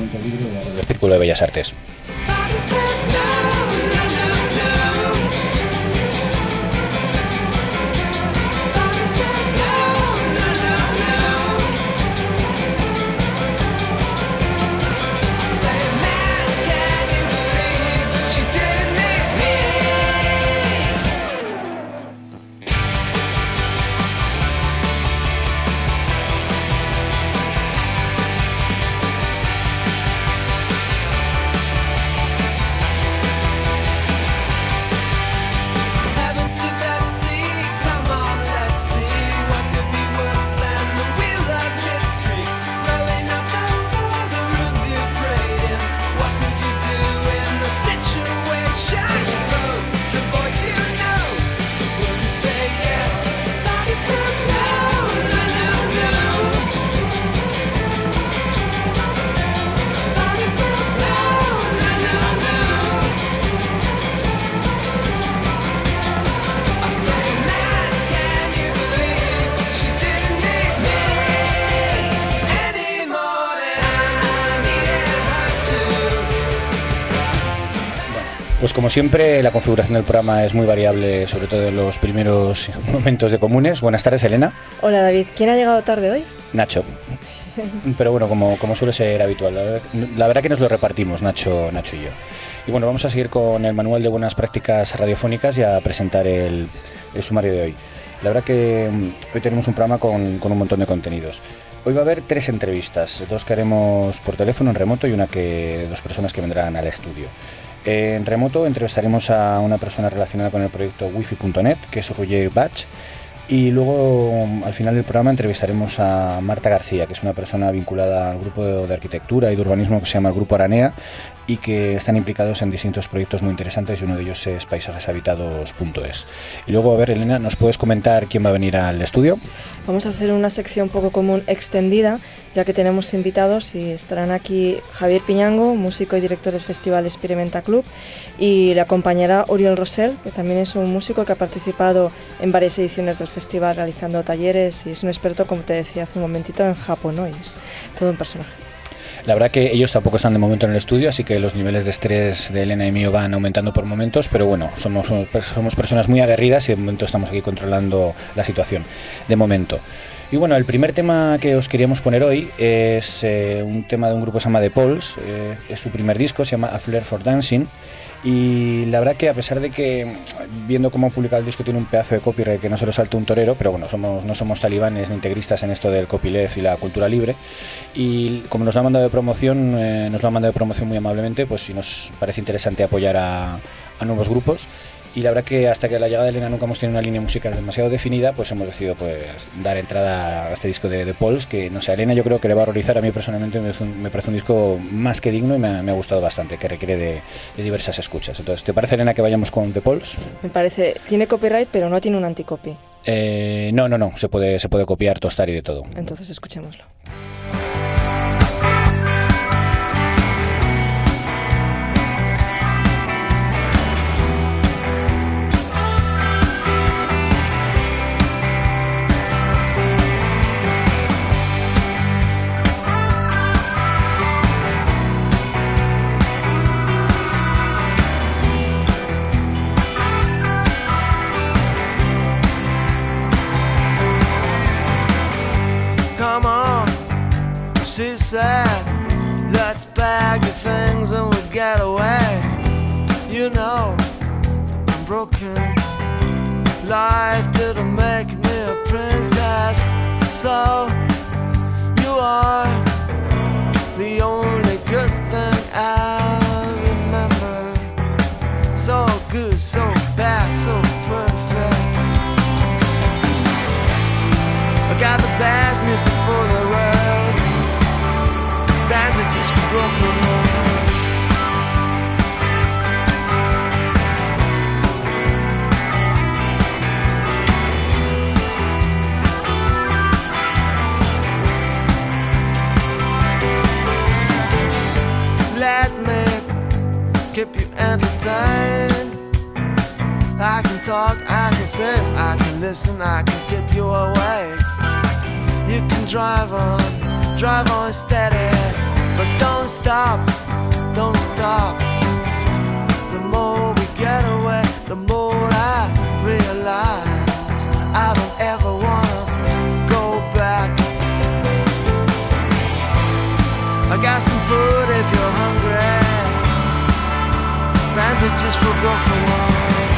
momento libre del Círculo de Bellas Artes. Pues como siempre, la configuración del programa es muy variable, sobre todo en los primeros momentos de comunes. Buenas tardes, Elena. Hola, David. ¿Quién ha llegado tarde hoy? Nacho. Pero bueno, como suele ser habitual, la verdad que nos lo repartimos, Nacho y yo. Y bueno, vamos a seguir con el manual de buenas prácticas radiofónicas y a presentar el sumario de hoy. La verdad que hoy tenemos un programa con un montón de contenidos. Hoy va a haber 3 entrevistas, 2 que haremos por teléfono en remoto y dos personas que vendrán al estudio. En remoto entrevistaremos a una persona relacionada con el proyecto wifi.net, que es Roger Bach, y luego al final del programa entrevistaremos a Marta García, que es una persona vinculada al grupo de arquitectura y de urbanismo que se llama el Grupo Aranea y que están implicados en distintos proyectos muy interesantes y uno de ellos es paisajeshabitados.es. Y luego, a ver, Elena, ¿nos puedes comentar quién va a venir al estudio? Vamos a hacer una sección poco común extendida, ya que tenemos invitados y estarán aquí Javier Piñango, músico y director del Festival Experimenta Club, y le acompañará Oriol Rosell, que también es un músico que ha participado en varias ediciones del festival realizando talleres y es un experto, como te decía hace un momentito, en Japón, ¿no? Y es todo un personaje. La verdad que ellos tampoco están de momento en el estudio, así que los niveles de estrés de Elena y mío van aumentando por momentos, pero bueno, somos personas muy aguerridas y de momento estamos aquí controlando la situación, de momento. Y bueno, el primer tema que os queríamos poner hoy es un tema de un grupo que se llama The Pols, es su primer disco, se llama A Flair for Dancing. Y la verdad que a pesar de que viendo cómo ha publicado el disco tiene un pedazo de copyright que no se lo salta un torero, pero bueno, no somos talibanes ni integristas en esto del copyleft y la cultura libre, y como nos lo han mandado de promoción, muy amablemente, pues si nos parece interesante apoyar a nuevos grupos. Y la verdad que hasta que la llegada de Elena nunca hemos tenido una línea musical demasiado definida, pues hemos decidido pues dar entrada a este disco de The Pols, que no sé, a Elena yo creo que le va a horrorizar. A mí personalmente me parece un disco más que digno y me ha gustado bastante, que requiere de diversas escuchas. Entonces, ¿te parece, Elena, que vayamos con The Pols? Me parece, tiene copyright pero no tiene un anticopy. No, se puede copiar, tostar y de todo. Entonces escuchémoslo. She said, let's bag your things and we'll get away. You know, I'm broken. Life didn't make me a princess. So, you are the only good thing I remember. So good, so bad, so perfect. I got the best music for the world. Bandages for broken hearts. Let me keep you entertained. I can talk, I can sing, I can listen, I can keep you awake. You can drive on steady, But don't stop, don't stop. The more we get away, the more I realize I don't ever wanna go back. I got some food if you're hungry, bandages for broken ones.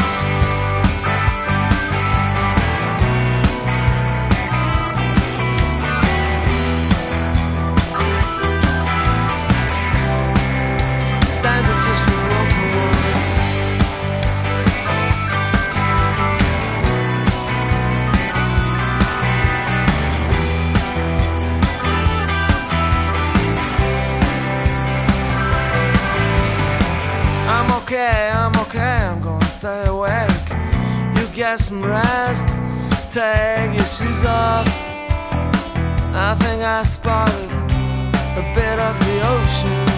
Bandages for broken ones. I'm okay, I'm gonna stay awake. You get some rest, take your shoes off. I think I spotted a bit of the ocean,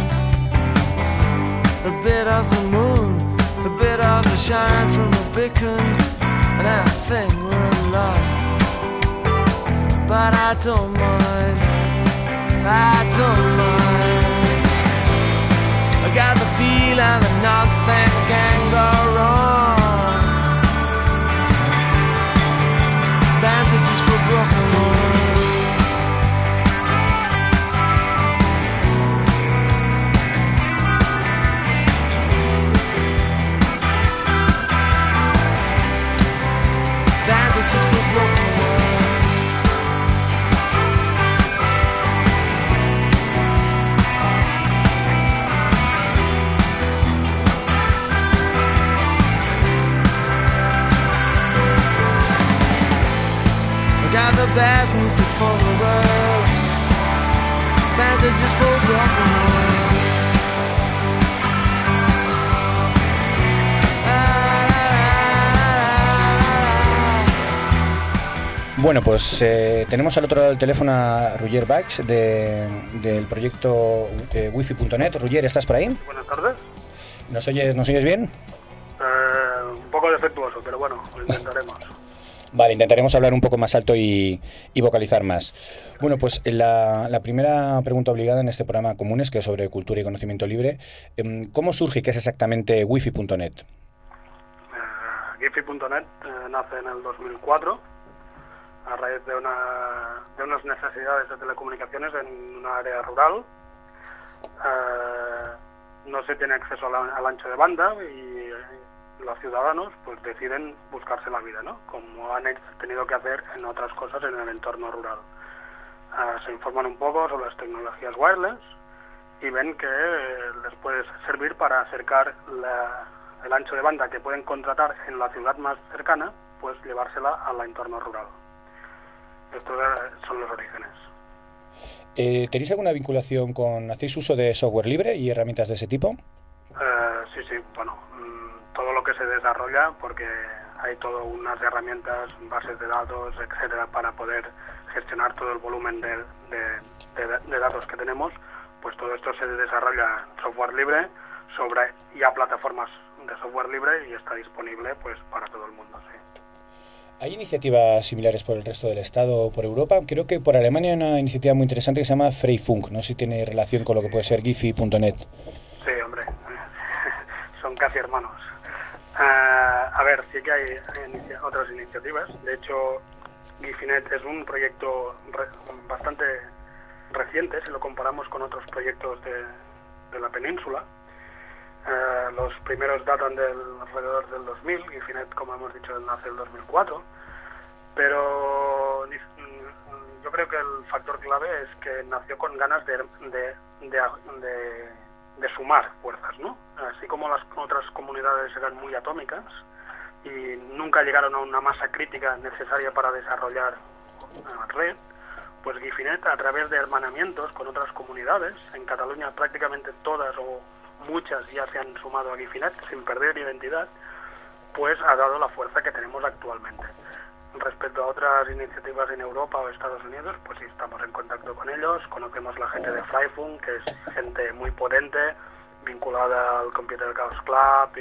a bit of the moon, a bit of the shine from a beacon, and I think we're lost. But I don't mind, I don't mind. I got the feeling that nothing can go wrong. Bandages for broken ones. Bandages for broken ones. Got the best music for the world. Bandages for broken ones. Bueno, pues tenemos al otro lado del teléfono a Roger Baix del proyecto wifi.net. Roger, ¿estás por ahí? Buenas tardes. ¿Nos oyes bien? Un poco defectuoso, pero bueno, lo intentaremos. Vale, intentaremos hablar un poco más alto y vocalizar más. Bueno, pues la primera pregunta obligada en este programa Comunes, que es sobre cultura y conocimiento libre, ¿cómo surge y qué es exactamente wifi.net? Wifi.net nace en el 2004 a raíz de unas necesidades de telecomunicaciones en una área rural. No se tiene acceso al ancho de banda y los ciudadanos pues deciden buscarse la vida, ¿no? Como han tenido que hacer en otras cosas en el entorno rural. Se informan un poco sobre las tecnologías wireless y ven que les puede servir para acercar el ancho de banda que pueden contratar en la ciudad más cercana, pues llevársela al entorno rural. Estos son los orígenes. ¿Tenéis alguna vinculación hacéis uso de software libre y herramientas de ese tipo? Sí, bueno, todo lo que se desarrolla, porque hay todas unas herramientas, bases de datos, etcétera, para poder gestionar todo el volumen de datos que tenemos, pues todo esto se desarrolla en software libre sobre ya plataformas de software libre y está disponible pues para todo el mundo, sí. ¿Hay iniciativas similares por el resto del Estado o por Europa? Creo que por Alemania hay una iniciativa muy interesante que se llama Freifunk. No sé si tiene relación con lo que puede ser Gifi.net. Sí, hombre, son casi hermanos. A ver, sí que hay otras iniciativas. De hecho, Gifinet es un proyecto bastante reciente si lo comparamos con otros proyectos de la península. Los primeros datan alrededor del 2000, Gifinet, como hemos dicho, nace en el 2004, pero yo creo que el factor clave es que nació con ganas de sumar fuerzas, ¿no? Así como las otras comunidades eran muy atómicas y nunca llegaron a una masa crítica necesaria para desarrollar una red, pues Gifinet, a través de hermanamientos con otras comunidades, en Cataluña prácticamente todas o muchas ya se han sumado a Gifinet sin perder identidad, pues ha dado la fuerza que tenemos actualmente. Respecto a otras iniciativas en Europa o Estados Unidos, pues sí estamos en contacto con ellos, conocemos la gente de Freifunk, que es gente muy potente, vinculada al Computer Chaos Club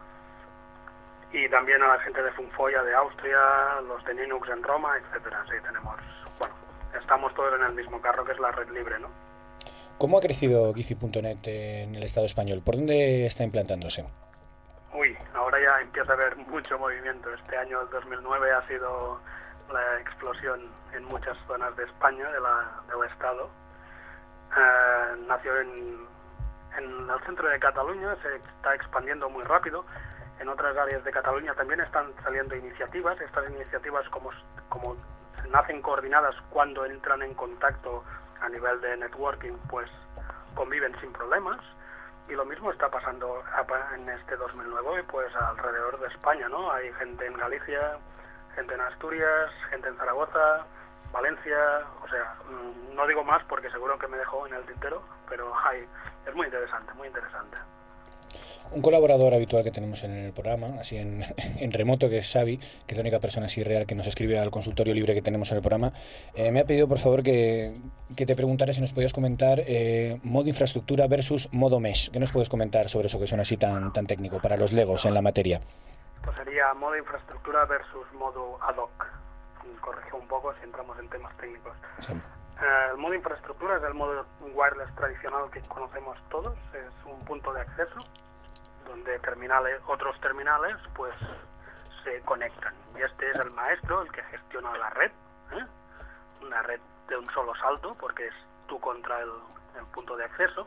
y también a la gente de Funfoya de Austria, los de Linux en Roma, etcétera. Sí, estamos todos en el mismo carro, que es la red libre, ¿no? ¿Cómo ha crecido Giphy.net en el Estado español? ¿Por dónde está implantándose? Uy, ahora ya empieza a haber mucho movimiento. Este año, el 2009, ha sido la explosión en muchas zonas de España, del Estado. Nació en el centro de Cataluña, se está expandiendo muy rápido. En otras áreas de Cataluña también están saliendo iniciativas. Estas iniciativas como nacen coordinadas cuando entran en contacto a nivel de networking, pues conviven sin problemas. Y lo mismo está pasando en este 2009 pues alrededor de España, ¿no? Hay gente en Galicia, gente en Asturias, gente en Zaragoza, Valencia, o sea, no digo más porque seguro que me dejó en el tintero, pero es muy interesante, muy interesante. Un colaborador habitual que tenemos en el programa, así en remoto, que es Xavi, que es la única persona así real que nos escribe al consultorio libre que tenemos en el programa, me ha pedido por favor que te preguntara si nos podías comentar modo infraestructura versus modo mesh. ¿Qué nos puedes comentar sobre eso que suena así tan técnico para los legos en la materia? Pues sería modo infraestructura versus modo ad hoc. Corrijo un poco si entramos en temas técnicos. Sí. El modo infraestructura es el modo wireless tradicional que conocemos todos, es un punto de acceso donde otros terminales pues se conectan. Y este es el maestro, el que gestiona la red, una red de un solo salto, porque es tú contra el punto de acceso.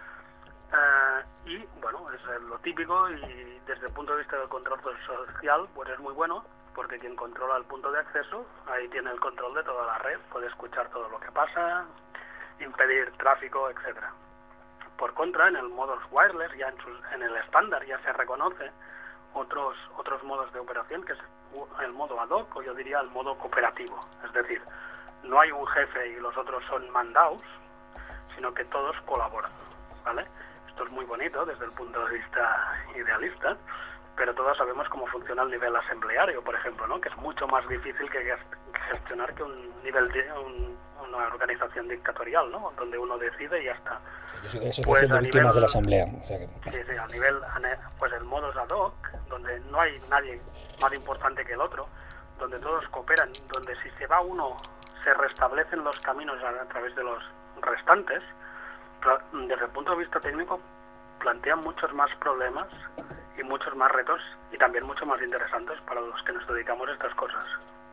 Y bueno, es lo típico, y desde el punto de vista del control social, pues es muy bueno, porque quien controla el punto de acceso, ahí tiene el control de toda la red, puede escuchar todo lo que pasa, impedir tráfico, etcétera. Por contra, en el modo wireless, ya en el estándar ya se reconoce otros modos de operación, que es el modo ad hoc, o yo diría el modo cooperativo. Es decir, no hay un jefe y los otros son mandados, sino que todos colaboran, ¿vale? Esto es muy bonito desde el punto de vista idealista, pero todos sabemos cómo funciona el nivel asambleario, por ejemplo, ¿no? Que es mucho más difícil que gestionar que un nivel de una organización dictatorial, ¿no? Donde uno decide y ya está. Yo soy de la asociación de víctimas de la asamblea. O sea que... Sí, a nivel, pues el modo ad hoc, donde no hay nadie más importante que el otro, donde todos cooperan, donde si se va uno se restablecen los caminos a través de los restantes. Desde el punto de vista técnico plantean muchos más problemas y muchos más retos, y también mucho más interesantes para los que nos dedicamos a estas cosas.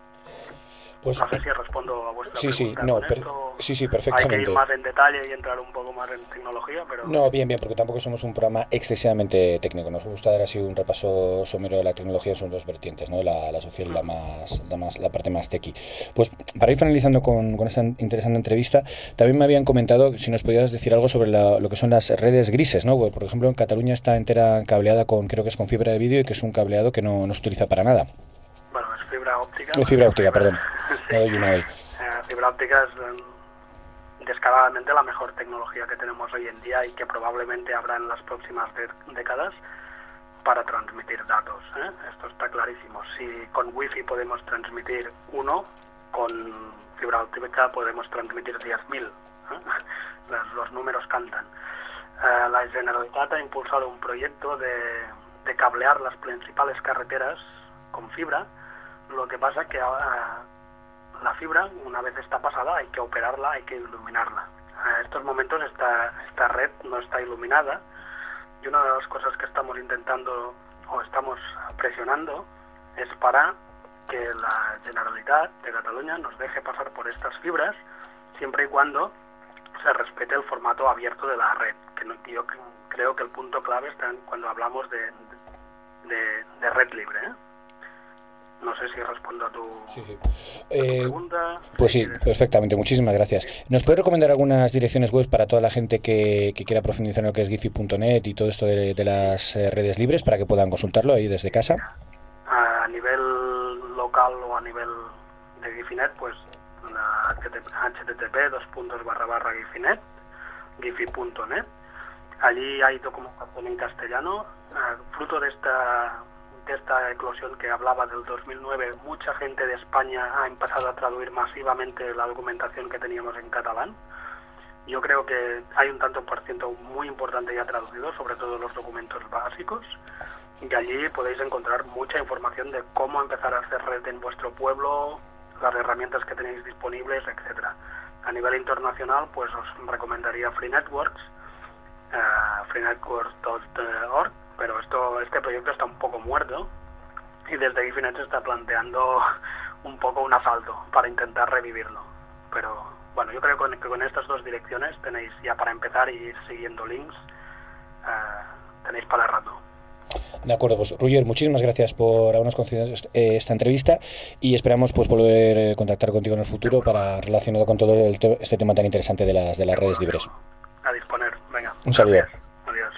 Pues, no sé si respondo a vuestra pregunta. Sí, perfectamente. Hay que ir más en detalle y entrar un poco más en tecnología, pero... No, bien, porque tampoco somos un programa excesivamente técnico. Nos gusta dar así un repaso somero de la tecnología en sus dos vertientes, ¿no? La social y la parte más tequi. Pues para ir finalizando con esta interesante entrevista, también me habían comentado si nos podías decir algo sobre lo que son las redes grises, ¿no? Por ejemplo, en Cataluña está entera cableada creo que es con fibra de vídeo, y que es un cableado que no se utiliza para nada. Bueno, es fibra óptica. Fibra óptica, perdón. Sí. Fibra óptica es descaradamente la mejor tecnología que tenemos hoy en día y que probablemente habrá en las próximas décadas para transmitir datos, ¿eh? Esto está clarísimo. Si con wifi podemos transmitir 1, con fibra óptica podemos transmitir 10.000. Los números cantan. La Generalitat ha impulsado un proyecto de cablear las principales carreteras con fibra. Lo que pasa es que la fibra, una vez está pasada, hay que operarla, hay que iluminarla. En estos momentos esta red no está iluminada, y una de las cosas que estamos intentando o estamos presionando es para que la Generalitat de Cataluña nos deje pasar por estas fibras, siempre y cuando se respete el formato abierto de la red, que yo creo que el punto clave está cuando hablamos de red libre, ¿eh? No sé si respondo a tu pregunta. Pues sí, perfectamente. Muchísimas gracias. ¿Nos puedes recomendar algunas direcciones web para toda la gente que quiera profundizar en lo que es Giphy.net y todo esto de las redes libres, para que puedan consultarlo ahí desde casa? A nivel local o a nivel de Giphy.net, pues http://Giphy.net, Giphy.net. Allí hay documentación en castellano, fruto de esta eclosión que hablaba del 2009. Mucha gente de España ha empezado a traducir masivamente la documentación que teníamos en catalán. Yo creo que hay un tanto por ciento muy importante ya traducido, sobre todo los documentos básicos, y allí podéis encontrar mucha información de cómo empezar a hacer red en vuestro pueblo, las herramientas que tenéis disponibles, etcétera. A nivel internacional, pues os recomendaría Free Networks, freenetworks.org, pero este proyecto está un poco muerto y desde Gifinet se está planteando un poco un asalto para intentar revivirlo. Pero bueno, yo creo que con estas dos direcciones tenéis ya para empezar y ir siguiendo links, tenéis para el rato. De acuerdo, pues Roger, muchísimas gracias por habernos concedido esta entrevista y esperamos pues volver a contactar contigo en el futuro para relacionado con todo este tema tan interesante de las redes libres. A disponer, venga. Un saludo. Gracias. Adiós.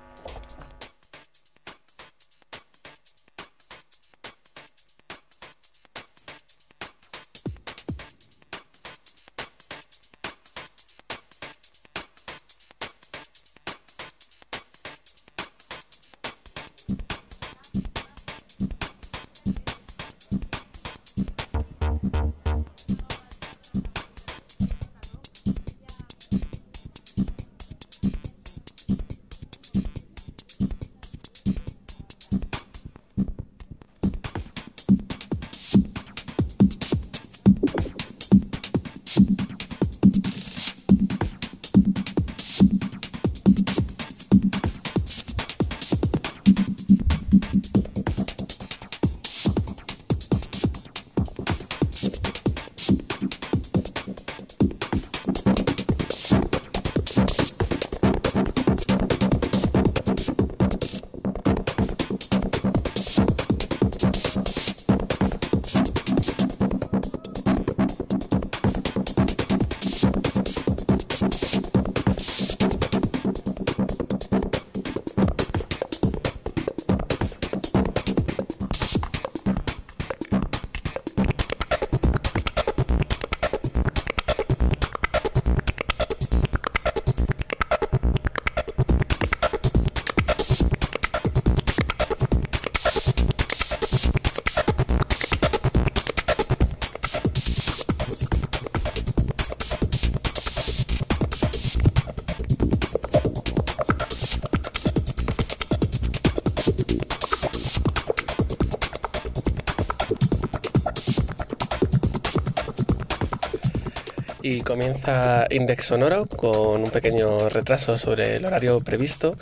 Y comienza Index Sonoro con un pequeño retraso sobre el horario previsto.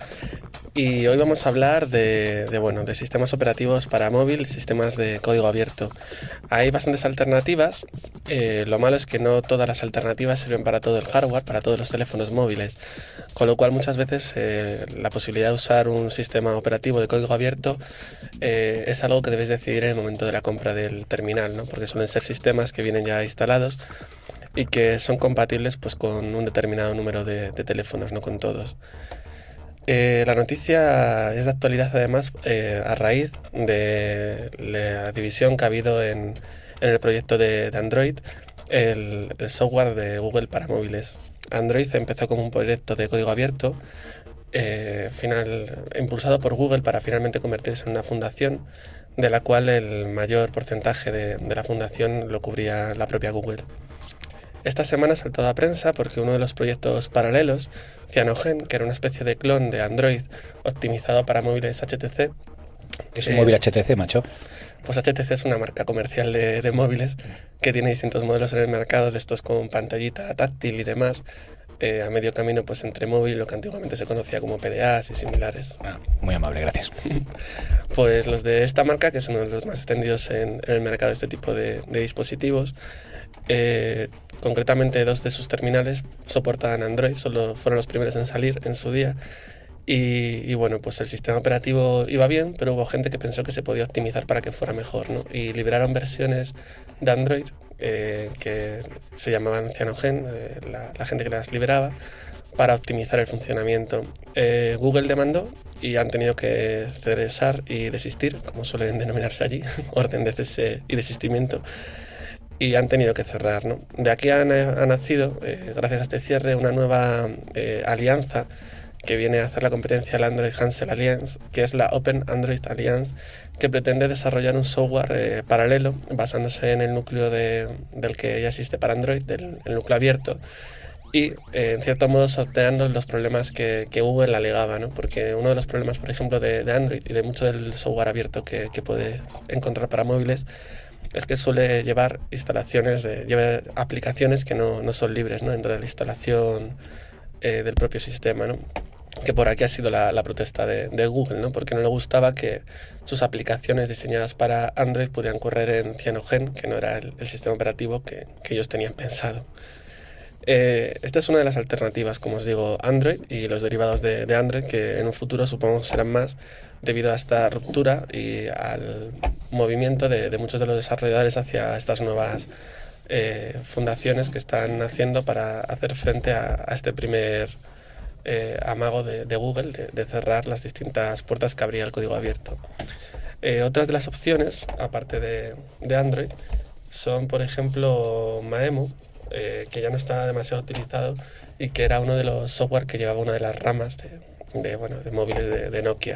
Y hoy vamos a hablar de sistemas operativos para móvil, sistemas de código abierto. Hay bastantes alternativas. Lo malo es que no todas las alternativas sirven para todo el hardware, para todos los teléfonos móviles. Con lo cual muchas veces la posibilidad de usar un sistema operativo de código abierto es algo que debéis decidir en el momento de la compra del terminal, ¿no? Porque suelen ser sistemas que vienen ya instalados y que son compatibles pues, con un determinado número de teléfonos, no con todos. La noticia es de actualidad además a raíz de la división que ha habido en el proyecto de Android, el software de Google para móviles. Android empezó como un proyecto de código abierto, impulsado por Google para finalmente convertirse en una fundación, de la cual el mayor porcentaje de la fundación lo cubría la propia Google. Esta semana ha saltado a prensa porque uno de los proyectos paralelos, Cyanogen, que era una especie de clon de Android optimizado para móviles HTC. ¿Qué es un móvil HTC, macho? Pues HTC es una marca comercial de móviles que tiene distintos modelos en el mercado, de estos con pantallita táctil y demás, a medio camino pues entre móvil, lo que antiguamente se conocía como PDAs y similares. Muy amable, gracias. Pues los de esta marca, que es uno de los más extendidos en el mercado de este tipo de dispositivos, concretamente 2 de sus terminales soportan Android, fueron los primeros en salir en su día. Y bueno, pues el sistema operativo iba bien, pero hubo gente que pensó que se podía optimizar para que fuera mejor, ¿no? Y liberaron versiones de Android que se llamaban Cyanogen, la gente que las liberaba, para optimizar el funcionamiento. Google demandó y han tenido que cesar y desistir, como suelen denominarse allí, orden de cese y desistimiento, y han tenido que cerrar, ¿no? De aquí ha nacido, gracias a este cierre, una nueva alianza que viene a hacer la competencia al Android Hansel Alliance, que es la Open Android Alliance, que pretende desarrollar un software paralelo basándose en el núcleo del que ya existe para Android, el núcleo abierto, y en cierto modo sorteando los problemas que Google alegaba, ¿no? Porque uno de los problemas, por ejemplo, de Android y de mucho del software abierto que puede encontrar para móviles es que suele llevar lleva aplicaciones que no son libres, ¿no? Dentro de la instalación del propio sistema, ¿no? Que por aquí ha sido la protesta de Google, ¿no? Porque no le gustaba que sus aplicaciones diseñadas para Android pudieran correr en Cyanogen, que no era el sistema operativo que ellos tenían pensado. Esta es una de las alternativas, como os digo, Android y los derivados de Android, que en un futuro supongo serán más debido a esta ruptura y al movimiento de muchos de los desarrolladores hacia estas nuevas fundaciones que están haciendo para hacer frente a este primer amago de Google de cerrar las distintas puertas que abría el código abierto. Otras de las opciones, aparte de Android, son, por ejemplo, Maemo, que ya no está demasiado utilizado y que era uno de los software que llevaba una de las ramas de móviles de Nokia.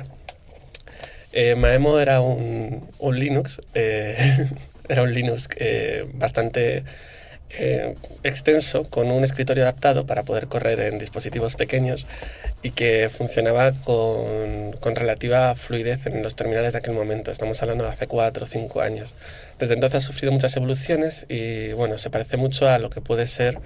Maemo era un Linux, era un Linux bastante extenso, con un escritorio adaptado para poder correr en dispositivos pequeños y que funcionaba con relativa fluidez en los terminales de aquel momento. Estamos hablando de hace 4 o 5 años. Desde entonces ha sufrido muchas evoluciones y bueno, se parece mucho a lo que puede ser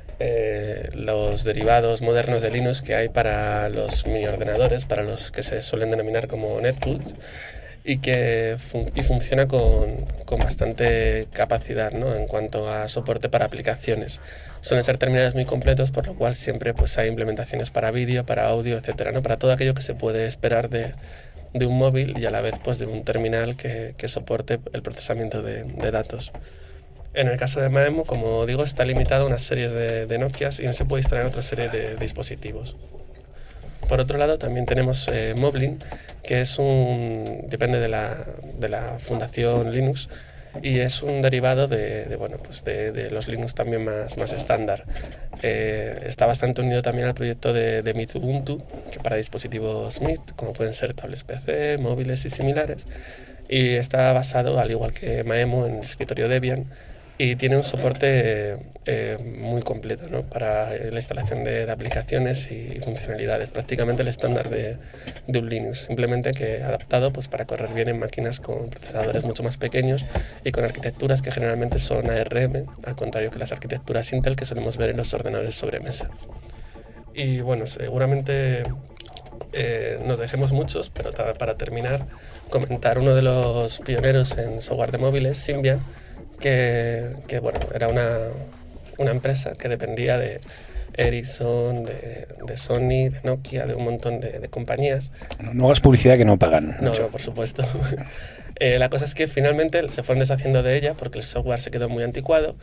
los derivados modernos de Linux que hay para los mini ordenadores, para los que se suelen denominar como netbooks, y que funciona con bastante capacidad, ¿no? En cuanto a soporte para aplicaciones. Suelen ser terminales muy completos, por lo cual siempre pues, hay implementaciones para vídeo, para audio, etcétera, ¿no? Para todo aquello que se puede esperar de un móvil y a la vez pues, de un terminal que soporte el procesamiento de datos. En el caso de Maemo, como digo, está limitado a unas series de Nokias y no se puede instalar en otra serie de dispositivos. Por otro lado, también tenemos Moblin, que depende de la fundación Linux y es un derivado de los Linux también más estándar. Está bastante unido también al proyecto de Mint Ubuntu, que para dispositivos Mint, como pueden ser tablets PC, móviles y similares, y está basado, al igual que Maemo, en el escritorio Debian, y tiene un soporte muy completo, ¿no? Para la instalación de aplicaciones y funcionalidades, prácticamente el estándar de un Linux, simplemente que adaptado pues, para correr bien en máquinas con procesadores mucho más pequeños y con arquitecturas que generalmente son ARM, al contrario que las arquitecturas Intel que solemos ver en los ordenadores sobremesa. Y bueno, seguramente nos dejemos muchos, pero para terminar, comentar uno de los pioneros en software de móviles, Symbian, que bueno, era una empresa que dependía de Ericsson, de Sony, de Nokia, de un montón de compañías. No hagas publicidad que no pagan. No, por supuesto. La cosa es que finalmente se fueron deshaciendo de ella porque el software se quedó muy anticuado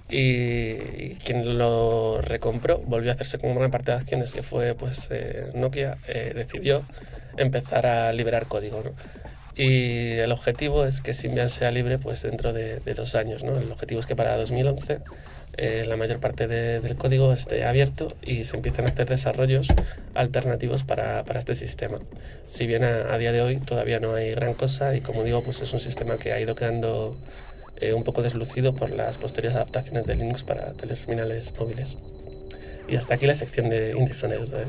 y quien lo recompró volvió a hacerse con una parte de acciones que fue pues, Nokia, decidió empezar a liberar código, ¿no? Y el objetivo es que Symbian sea libre pues, dentro de 2 años, ¿no? El objetivo es que para 2011 la mayor parte del código esté abierto y se empiecen a hacer desarrollos alternativos para este sistema. Si bien a día de hoy todavía no hay gran cosa y como digo, pues es un sistema que ha ido quedando un poco deslucido por las posteriores adaptaciones de Linux para terminales móviles. Y hasta aquí la sección de Index on Air.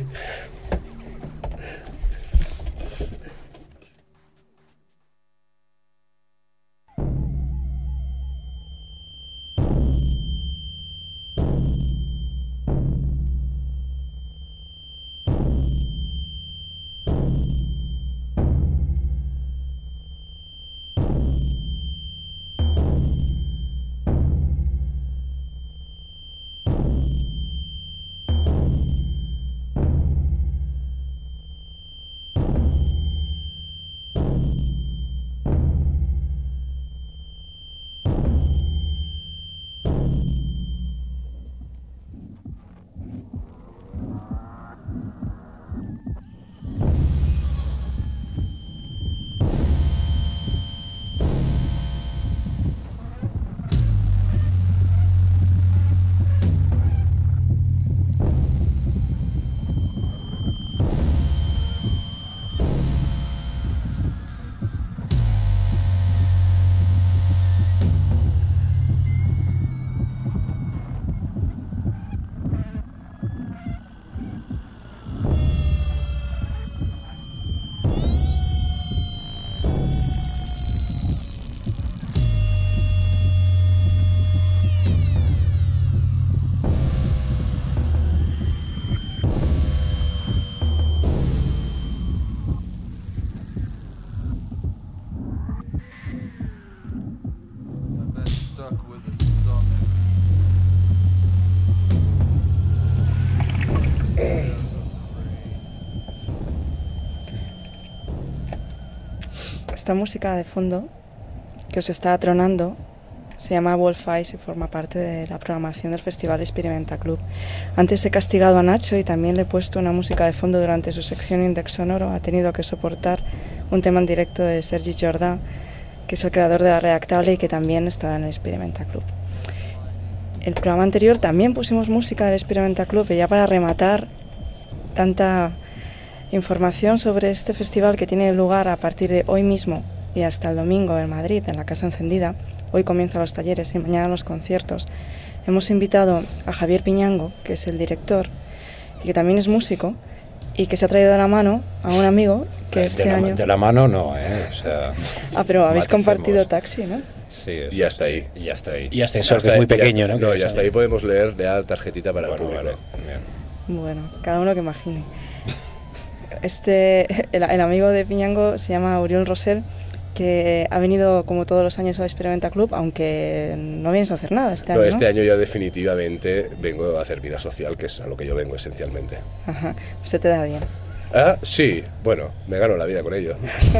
Esta música de fondo que os está atronando se llama Wolf Eyes y forma parte de la programación del Festival Experimenta Club. Antes he castigado a Nacho y también le he puesto una música de fondo durante su sección Index Sonoro. Ha tenido que soportar un tema en directo de Sergi Jordà, que es el creador de La Reactable y que también estará en el Experimenta Club. El programa anterior también pusimos música del Experimenta Club y ya para rematar tanta información sobre este festival que tiene lugar a partir de hoy mismo y hasta el domingo en Madrid, en la Casa Encendida. Hoy comienzan los talleres y mañana los conciertos. Hemos invitado a Javier Piñango, que es el director y que también es músico, y que se ha traído de la mano a un amigo que año... De la mano no, o sea... pero habéis compartido taxi, ¿no? Sí, y ya está ahí. Y ya está ahí. Y hasta eso, que es muy pequeño, ¿no? No, y hasta ahí podemos leer ya tarjetita para el público. Bueno, cada uno que imagine. El amigo de Piñango se llama Uriol Rosell, que ha venido como todos los años al Experimenta Club, aunque no vienes a hacer nada este año, ¿no? Este año ya definitivamente vengo a hacer vida social, que es a lo que yo vengo esencialmente. Ajá, pues se te da bien. Ah, sí, bueno, me gano la vida con ello.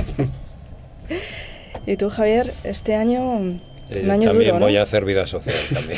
¿Y tú, Javier, este año, un año también duro, ¿no? voy a hacer vida social, también.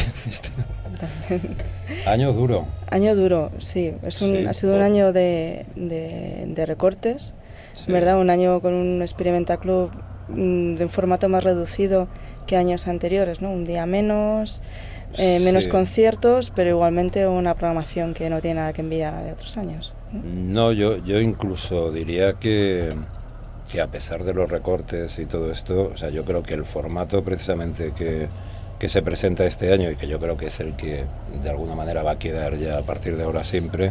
Año duro. Año duro, sí. Ha sido un año de recortes, sí. ¿Verdad? Un año con un Experimenta Club de un formato más reducido que años anteriores, ¿no? Un día menos, menos conciertos, pero igualmente una programación que no tiene nada que envidiar a la de otros años. No, yo incluso diría que a pesar de los recortes y todo esto, o sea, yo creo que el formato precisamente que se presenta este año y que yo creo que es el que de alguna manera va a quedar ya a partir de ahora siempre,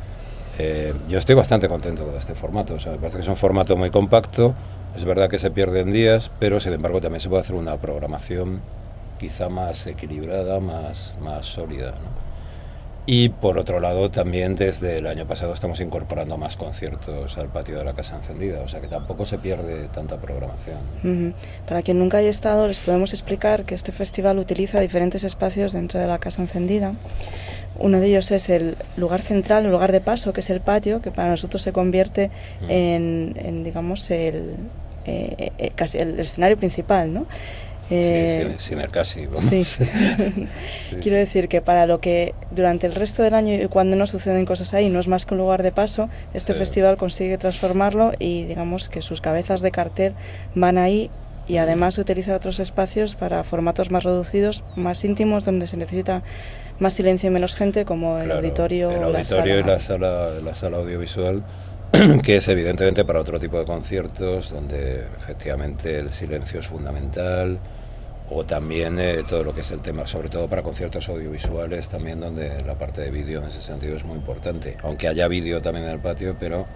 yo estoy bastante contento con este formato. O sea, me parece que es un formato muy compacto. Es verdad que se pierden días, pero sin embargo también se puede hacer una programación quizá más equilibrada, más sólida, ¿no? Y por otro lado también desde el año pasado estamos incorporando más conciertos al patio de la Casa Encendida, o sea que tampoco se pierde tanta programación. Para quien nunca haya estado, les podemos explicar que este festival utiliza diferentes espacios dentro de la Casa Encendida. Uno de ellos es el lugar central, el lugar de paso, que es el patio, que para nosotros se convierte en digamos, casi el escenario principal, ¿no? Sin el casi, vamos. Sí. Quiero decir que para lo que durante el resto del año y cuando no suceden cosas ahí no es más que un lugar de paso, este festival consigue transformarlo y digamos que sus cabezas de cartel van ahí y además utiliza otros espacios para formatos más reducidos, más íntimos, donde se necesita más silencio y menos gente, como el auditorio, y la sala audiovisual, que es evidentemente para otro tipo de conciertos donde efectivamente el silencio es fundamental, o también todo lo que es el tema, sobre todo para conciertos audiovisuales también, donde la parte de vídeo en ese sentido es muy importante, aunque haya vídeo también en el patio, pero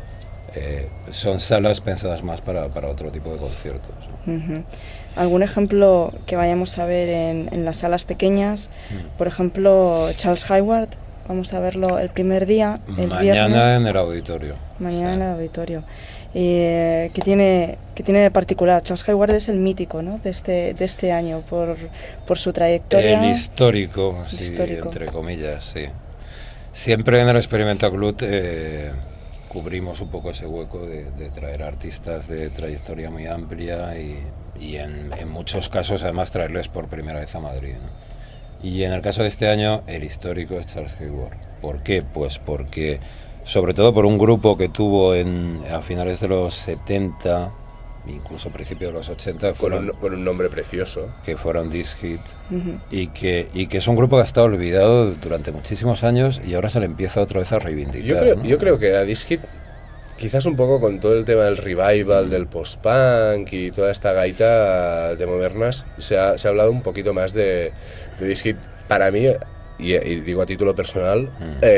son salas pensadas más para otro tipo de conciertos, ¿no? ¿Algún ejemplo que vayamos a ver en las salas pequeñas? Por ejemplo, Charles Hayward, vamos a verlo el primer día, el mañana viernes, en el auditorio. Mañana en el auditorio. ¿Qué tiene de particular? Charles Hayward es el mítico, ¿no? de este año, por su trayectoria. El histórico, sí, entre comillas, sí. Siempre en el Experimenta Club cubrimos un poco ese hueco de traer artistas de trayectoria muy amplia y en muchos casos además traerles por primera vez a Madrid, ¿no? Y en el caso de este año el histórico es Charles Hayward. ¿Por qué? Pues porque sobre todo por un grupo que tuvo a finales de los 70, incluso principios de los 80, con un nombre precioso, que fueron This Hit, y que es un grupo que ha estado olvidado durante muchísimos años y ahora se le empieza otra vez a reivindicar. Yo creo que a This Hit, quizás un poco con todo el tema del revival, del post-punk y toda esta gaita de modernas, se ha hablado un poquito más de This Hit. Para mí, y digo a título personal,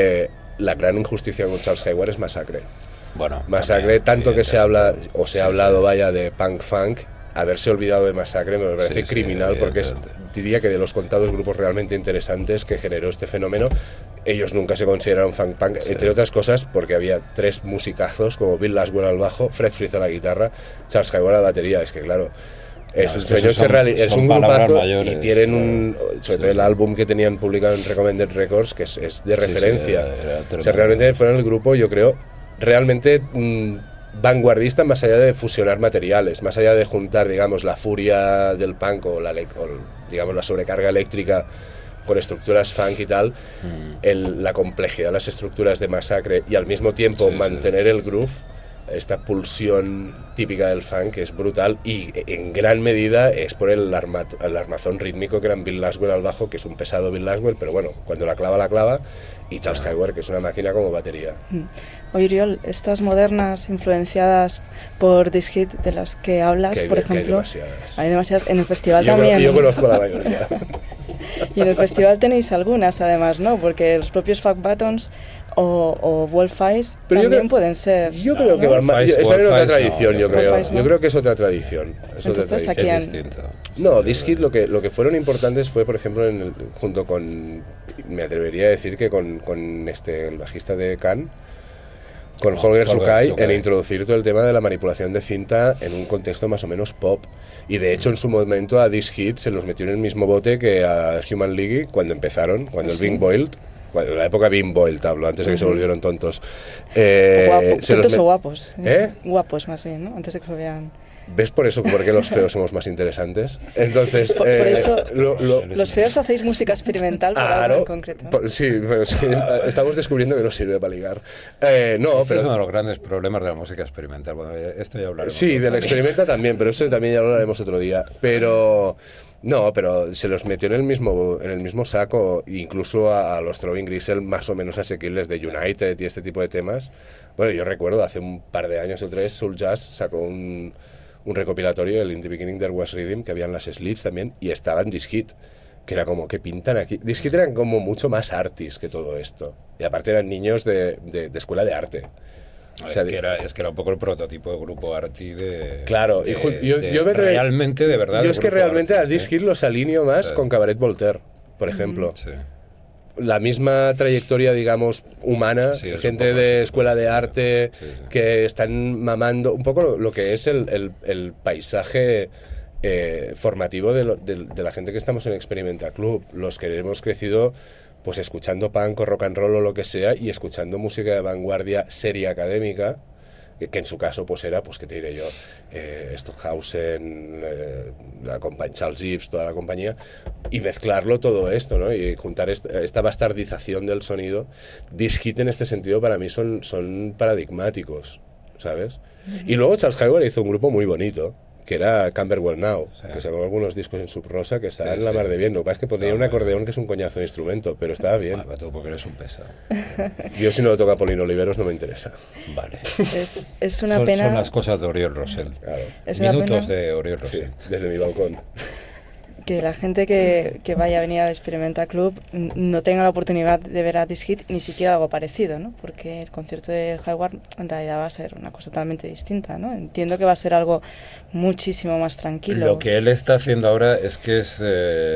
la gran injusticia con Charles Hayward es Massacre. Bueno, Massacre, tanto que se habla, o se ha hablado, vaya, de punk funk, haberse olvidado de Massacre me parece criminal, porque diría que de los contados grupos realmente interesantes que generó este fenómeno, ellos nunca se consideraron funk punk, entre otras cosas porque había tres musicazos como Bill Laswell al bajo, Fred Frith a la guitarra, Charles Hayward a la batería. Es que claro, es un grupazo mayores, y tienen sobre todo el álbum que tenían publicado en Recommended Records, que es de referencia. O sea, realmente fueron el grupo, yo creo, realmente vanguardista más allá de fusionar materiales, más allá de juntar, digamos, la furia del punk o digamos, la sobrecarga eléctrica con estructuras funk y tal, la complejidad de las estructuras de Massacre y al mismo tiempo mantener el groove, esta pulsión típica del funk, que es brutal, y en gran medida es por el armazón rítmico que eran Bill Laswell al bajo, que es un pesado Bill Laswell, pero bueno, cuando la clava, y Charles Hayward, que es una máquina como batería. Oye, Oriol, estas modernas influenciadas por This Hit de las que hablas, por ejemplo, hay demasiadas. En el festival también. Yo conozco la mayoría. Y en el festival tenéis algunas, además, ¿no? Porque los propios Fat Buttons o Wolf Eyes también pueden ser. Yo creo que están en otra tradición, yo creo. Yo creo que es otra tradición. Entonces, ¿a quién? Es distinto. No, This Hit lo que fueron importantes fue, por ejemplo, junto con, me atrevería a decir que con el bajista de Can, con Holger Sukai, en introducir todo el tema de la manipulación de cinta en un contexto más o menos pop. Y de hecho en su momento a This Hit se los metió en el mismo bote que a Human League cuando empezaron, cuando el Being Boiled, en la época Being Boiled hablo, antes de que se volvieron tontos. Tontos o guapos. Guapos más bien, ¿no? Antes de que se volvieran... ¿Ves por eso porque los feos somos más interesantes? Entonces, por eso los feos hacéis música experimental para algo en concreto. Sí, estamos descubriendo que no sirve para ligar. Ese es uno de los grandes problemas de la música experimental. Bueno, esto ya hablaremos. Sí, de la experimenta también, pero eso también ya lo hablaremos otro día. Pero se los metió en el mismo saco, incluso a los Throwing Gristle más o menos asequibles de United y este tipo de temas. Bueno, yo recuerdo hace un par de años o 3, Soul Jazz sacó un recopilatorio, el In the Beginning There Was Rhythm, que habían las Slits también, y estaban This Hit, que era como, ¿qué pintan aquí? This Hit eran como mucho más artis que todo esto, y aparte eran niños de escuela de arte. O sea, es que era un poco el prototipo de grupo arty de... Claro, realmente, de verdad... Yo es que realmente a This Hit los alineo más con Cabaret Voltaire, por ejemplo. Sí. La misma trayectoria, digamos, humana, gente de escuela de arte que están mamando un poco lo que es el paisaje formativo de la gente que estamos en Experimenta Club, los que hemos crecido pues escuchando punk o rock and roll o lo que sea y escuchando música de vanguardia seria académica, que en su caso pues era, pues qué te diré yo, Stockhausen, Charles Ives, toda la compañía, y mezclarlo todo esto, ¿no? Y juntar esta bastardización del sonido. This Hit en este sentido para mí son paradigmáticos, ¿sabes? Y luego Charles Hayward hizo un grupo muy bonito, que era Camberwell Now, que sacó algunos discos en subrosa que estaban en la mar de bien. Lo que pasa es que ponía un acordeón que es un coñazo de instrumento, pero estaba bien. Vale, tú porque eres un pesado. Yo si no lo toca Paulino Oliveros no me interesa. Vale. Es una pena... Son las cosas de Oriol Rosell. Claro. Minutos de Oriol Rosell. Sí, desde mi balcón. Que la gente que vaya a venir al Experimenta Club no tenga la oportunidad de ver a This Hit ni siquiera algo parecido, ¿no? Porque el concierto de Hayward en realidad va a ser una cosa totalmente distinta, ¿no? Entiendo que va a ser algo muchísimo más tranquilo. Lo que él está haciendo ahora es que es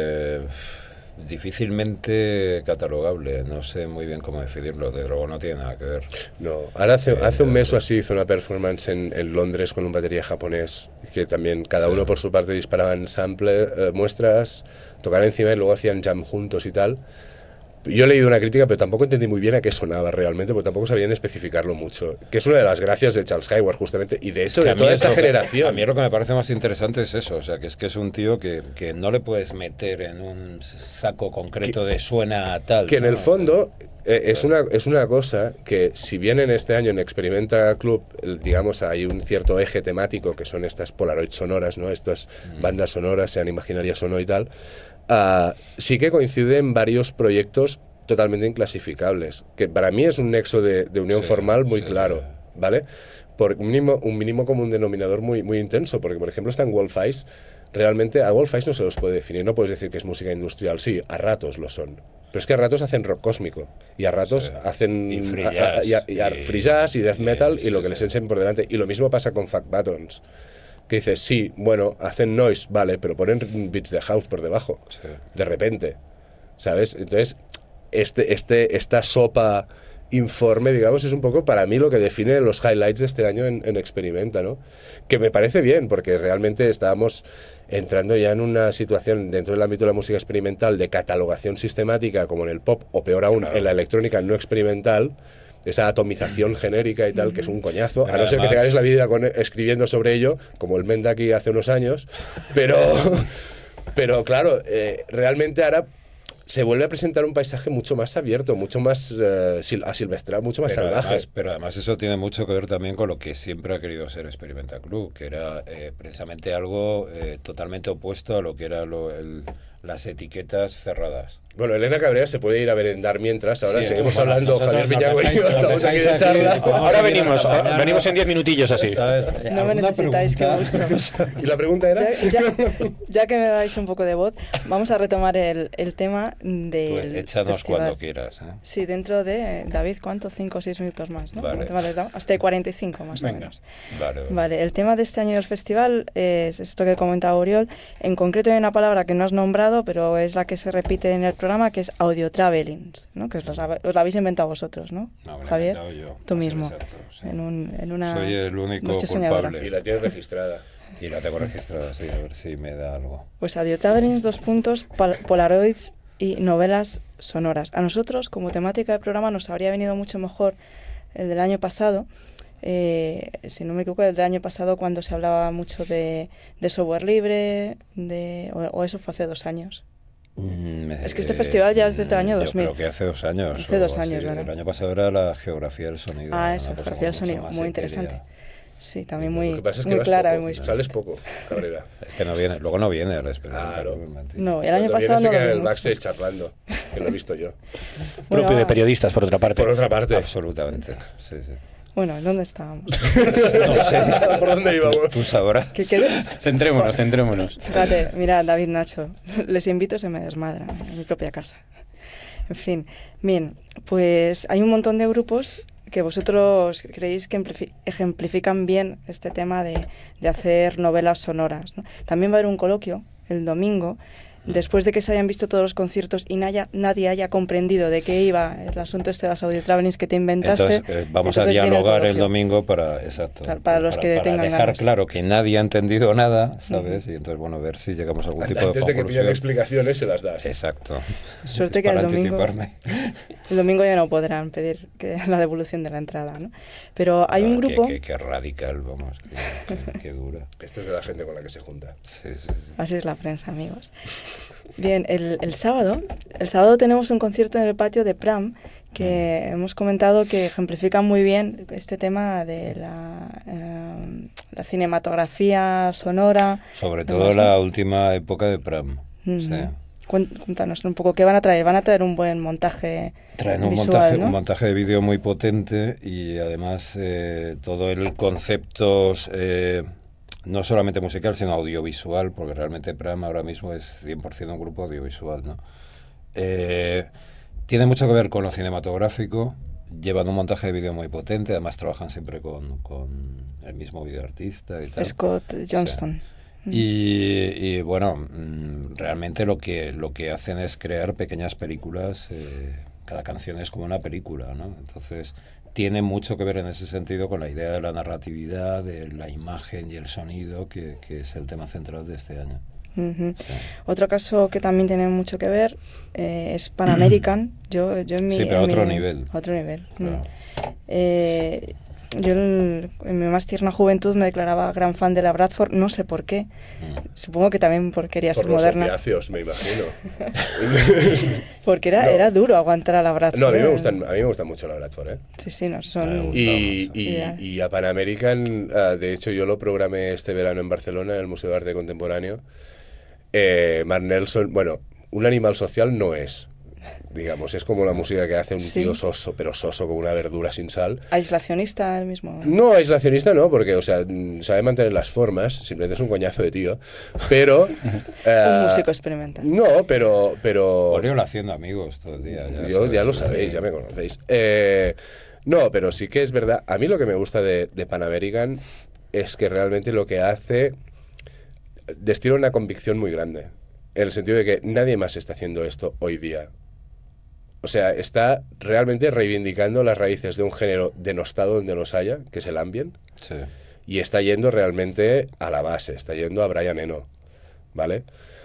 difícilmente catalogable, no sé muy bien cómo definirlo, de luego no tiene nada que ver. No, ahora hace un mes o así hizo una performance en Londres con un batería japonés, que también cada uno por su parte disparaban muestras, tocaban encima y luego hacían jam juntos y tal. Yo he leído una crítica, pero tampoco entendí muy bien a qué sonaba realmente, porque tampoco sabían especificarlo mucho. Que es una de las gracias de Charles Hayward, justamente, y de eso, de toda esta generación. A mí lo que me parece más interesante es eso, o sea, que es un tío que no le puedes meter en un saco concreto de suena tal. Que en el fondo es una cosa que, si bien en este año en Experimenta Club, digamos, hay un cierto eje temático, que son estas Polaroid sonoras, ¿no? Estas bandas sonoras, sean imaginarias o no y tal, sí que coinciden varios proyectos totalmente inclasificables, que para mí es un nexo de unión formal muy claro, ¿vale? Por un mínimo común denominador muy, muy intenso, porque por ejemplo está en Wolf Eyes, realmente a Wolf Eyes no se los puede definir, no puedes decir que es música industrial, sí, a ratos lo son, pero es que a ratos hacen rock cósmico, y a ratos hacen free jazz y death metal y lo que les enseñen por delante, y lo mismo pasa con Fat Buttons, que dices, sí, bueno, hacen noise, vale, pero ponen beats de house por debajo, de repente, ¿sabes? Entonces, esta sopa informe, digamos, es un poco para mí lo que define los highlights de este año en Experimenta, ¿no? Que me parece bien, porque realmente estábamos entrando ya en una situación dentro del ámbito de la música experimental de catalogación sistemática, como en el pop, o peor aún, en la electrónica no experimental, esa atomización genérica y tal, que es un coñazo, Pero a no ser que además- te ganes la vida escribiendo sobre ello, como el Menda aquí hace unos años, pero claro, realmente ahora se vuelve a presentar un paisaje mucho más abierto, mucho más asilvestrado, mucho más salvaje. Pero además eso tiene mucho que ver también con lo que siempre ha querido ser Experimental Club, que era precisamente algo totalmente opuesto a lo que eran las etiquetas cerradas. Bueno, Elena Cabrera se puede ir a merendar mientras, ahora Sí, seguimos bueno, hablando, nosotros Javier nos Piñago y yo dejáis- estamos nos aquí de dejáis charla. aquí, podemos Ahora venir venimos, hasta mañana. venimos en 10 minutillos así. ¿Sabes? No me ¿Alguna necesitáis, qué pregunta? gusto. ¿Y la pregunta era? Ya que me dais un poco de voz, vamos a retomar el tema del Échanos festival. cuando quieras. Sí, dentro de, David, ¿cuánto? 5 o 6 minutos más, ¿no? Vale. ¿Cuánto más les damos? Hasta 45 más Venga. o menos. Vale. El tema de este año del festival es esto que comentaba Oriol. En concreto hay una palabra que no has nombrado, pero es la que se repite en el programa, que es audio traveling, ¿no? Que os la habéis inventado vosotros, ¿no? No, me lo he Javier, inventado yo, tú para ser mismo. exacto, sí. En una Soy el único noche soñadora. culpable. Y la tienes registrada. Y la tengo registrada, sí, a ver si me da algo. Pues audio traveling, polaroids y novelas sonoras. A nosotros, como temática de programa, nos habría venido mucho mejor el del año pasado. Si no me equivoco, el del año pasado, cuando se hablaba mucho de software libre, o eso fue hace 2 años. Es que este festival ya es desde el año 2000. Yo creo que hace 2 años. Hace o 2 así. años, ¿verdad? El año pasado era la geografía del sonido. Ah, una eso, cosa geografía del mucho sonido, más muy etérea. interesante. Sí, también Lo muy, que pasa es que muy vas clara poco, y muy... sales poco, Cabrera. Es que no viene, luego no viene a la experiencia. Claro. No, el año Cuando pasado viene se no queda lo en vi el mucho. backstage charlando, que lo he visto yo. Propio de va. periodistas, por otra parte. Por otra parte. Absolutamente. Sí, sí. Bueno, ¿dónde estábamos? No sé. ¿Por dónde íbamos? Tú sabrás. ¿Qué quieres? Centrémonos. Fíjate, mira, David, Nacho, les invito, se me desmadran en mi propia casa. En fin, bien, pues hay un montón de grupos que vosotros creéis que ejemplifican bien este tema de hacer novelas sonoras, ¿no? También va a haber un coloquio el domingo, después de que se hayan visto todos los conciertos y nadie haya comprendido de qué iba el asunto este de las audio travelings que te inventaste. Entonces, vamos a entonces viene dialogar el coloquio. domingo para, exacto, Para los que tengan dejar ganas. claro que nadie ha entendido nada, ¿sabes? Y entonces, bueno, ver si llegamos a algún tipo de Antes de que conclusión. pidan explicaciones, se las das. Exacto. Suerte que Para el domingo, anticiparme. el domingo ya no podrán pedir la devolución de la entrada, ¿no? Pero hay un grupo... Qué radical, vamos, qué dura. Esto es de la gente con la que se junta. Sí, sí, sí. Así es la prensa, amigos. Bien, el sábado tenemos un concierto en el patio de Pram que hemos comentado que ejemplifica muy bien este tema de la cinematografía sonora. Sobre todo la última época de Pram. Sí. Cuéntanos un poco qué van a traer. Van a traer un buen montaje Traen un visual, montaje, ¿no? un montaje de vídeo muy potente y además todo el concepto no solamente musical sino audiovisual, porque realmente Pram ahora mismo es 100% un grupo audiovisual, ¿no? Tiene mucho que ver con lo cinematográfico, llevan un montaje de vídeo muy potente, además trabajan siempre con el mismo videoartista y tal. Scott Johnston. Y bueno, realmente lo que hacen es crear pequeñas películas, cada canción es como una película, ¿no? Entonces tiene mucho que ver en ese sentido con la idea de la narratividad, de la imagen y el sonido, que es el tema central de este año. Uh-huh. Sí. Otro caso que también tiene mucho que ver es Pan American. Yo en mi, Sí, pero en a otro mi- nivel. a otro nivel. Claro. Yo en mi más tierna juventud me declaraba gran fan de la Bradford, no sé por qué. Supongo que también porque quería Por ser los moderna. opiáceos, me imagino. Porque No. era duro aguantar a la Bradford. No, a mí me gusta mucho la Bradford, ¿eh? Sí, sí, no, Me son... gusta. Y a Pan American, de hecho yo lo programé este verano en Barcelona, en el Museo de Arte Contemporáneo. Mark Nelson, bueno, un animal social no es, digamos, es como la música que hace un Sí. tío soso, pero soso como una verdura sin sal. Aislacionista el mismo. No, aislacionista no, porque, o sea, sabe mantener las formas, simplemente es un coñazo de tío, pero... Un músico experimental. No, pero... Oriol haciendo amigos todo el día. Ya lo sabéis, ya me conocéis. No, pero sí que es verdad. A mí lo que me gusta de Pan American es que realmente lo que hace destila una convicción muy grande. En el sentido de que nadie más está haciendo esto hoy día. O sea, está realmente reivindicando las raíces de un género denostado donde los haya, que es el ambient, Sí. y está yendo realmente a la base, está yendo a Brian Eno, ¿vale?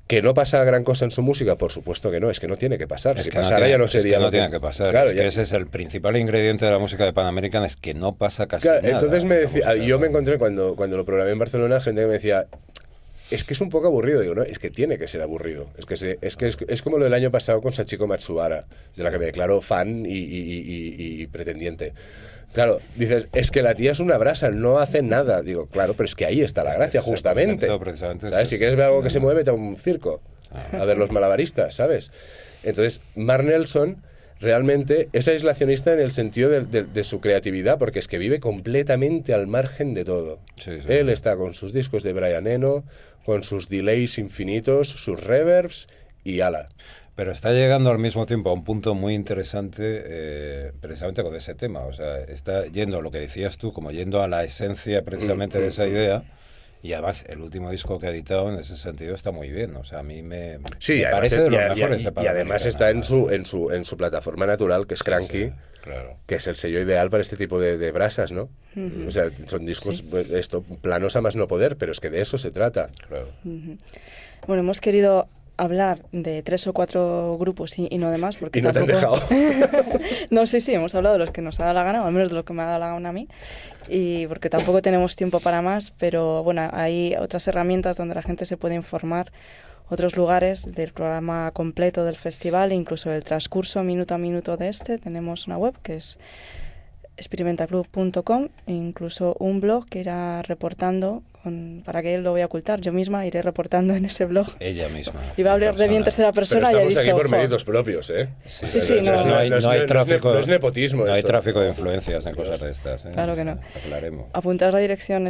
¿Que no pasa gran cosa en su música? Por supuesto que no, es que no tiene que pasar. Si pasara ya no sería... Es que no lo tiene que pasar, claro, es que ese es el principal ingrediente de la música de Pan American, es que no pasa casi claro, nada. Entonces me decía, yo me encontré cuando lo programé en Barcelona, gente que me decía, es que es un poco aburrido. Digo, no, es que tiene que ser aburrido. Es como lo del año pasado con Sachiko Matsubara, de la que me declaro fan y pretendiente. Claro, dices, es que la tía es una brasa, no hace nada. Digo, claro, pero es que ahí está la gracia, justamente. ¿Sabes? Si quieres ver algo que se mueve, te va a un circo. A ver los malabaristas, ¿sabes? Entonces, Mark Nelson realmente es aislacionista en el sentido de su creatividad, porque es que vive completamente al margen de todo. Sí. Él está con sus discos de Brian Eno, con sus delays infinitos, sus reverbs y ala. Pero está llegando al mismo tiempo a un punto muy interesante precisamente con ese tema. O sea, está yendo, lo que decías tú, como yendo a la esencia precisamente de esa idea. Y además, el último disco que ha editado en ese sentido está muy bien. O sea, a mí me parece de los mejores. Y además está en su plataforma natural, que es Cranky, sí, claro. Que es el sello ideal para este tipo de brasas, ¿no? O sea, son discos planos a más no poder, pero es que de eso se trata. Claro. Bueno, hemos querido hablar de 3 o 4 grupos y no de más, porque y no tampoco... te han dejado. No, sí, hemos hablado de los que nos ha dado la gana, o al menos de lo que me ha dado la gana a mí, y porque tampoco tenemos tiempo para más, pero bueno, hay otras herramientas donde la gente se puede informar, otros lugares del programa completo del festival, incluso el transcurso minuto a minuto de este. Tenemos una web que es experimentaclub.com e incluso un blog que irá reportando, para que lo voy a ocultar, yo misma iré reportando en ese blog. Ella misma. Iba a hablar de mí en tercera persona. Pero y estamos aquí por méritos propios, ¿eh? Sí, no hay tráfico. No es nepotismo. No hay esto. tráfico de influencias en cosas de estas. Claro que no. Aclaremos. Apuntaos la dirección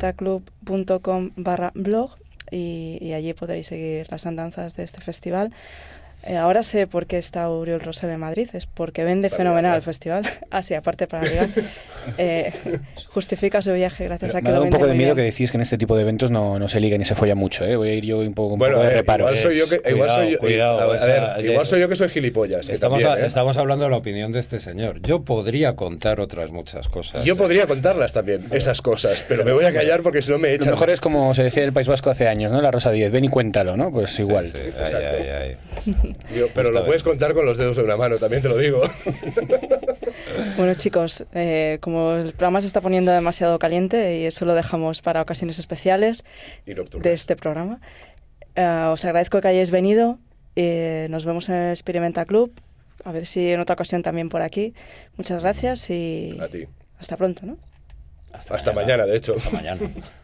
experimentaclub.com/blog y allí podréis seguir las andanzas de este festival. Ahora sé por qué está Uriol Rosell en Madrid, es porque vende fenomenal el festival. Ah, sí, aparte para ligar. Justifica su viaje gracias a que me da lo un vende poco de muy miedo bien. que decís que en este tipo de eventos no se liga ni se folla mucho, ¿eh? Voy a ir yo un poco de reparo. Igual soy yo que igual soy yo que soy gilipollas. Estamos hablando de la opinión de este señor. Yo podría contar otras muchas cosas. Yo podría contarlas también, esas cosas, pero me voy a callar porque si no me echan. Lo mejor es como se decía en el País Vasco hace años, ¿no? La Rosa 10, ven y cuéntalo, ¿no? Pues igual. Sí, Exacto. Ay. Pero lo puedes contar con los dedos de una mano, también te lo digo. Bueno, chicos, como el programa se está poniendo demasiado caliente y eso lo dejamos para ocasiones especiales de este programa, os agradezco que hayáis venido. Nos vemos en el Experimenta Club, a ver si en otra ocasión también por aquí. Muchas gracias y a ti. Hasta pronto, ¿no? Hasta mañana, de hecho. Hasta mañana.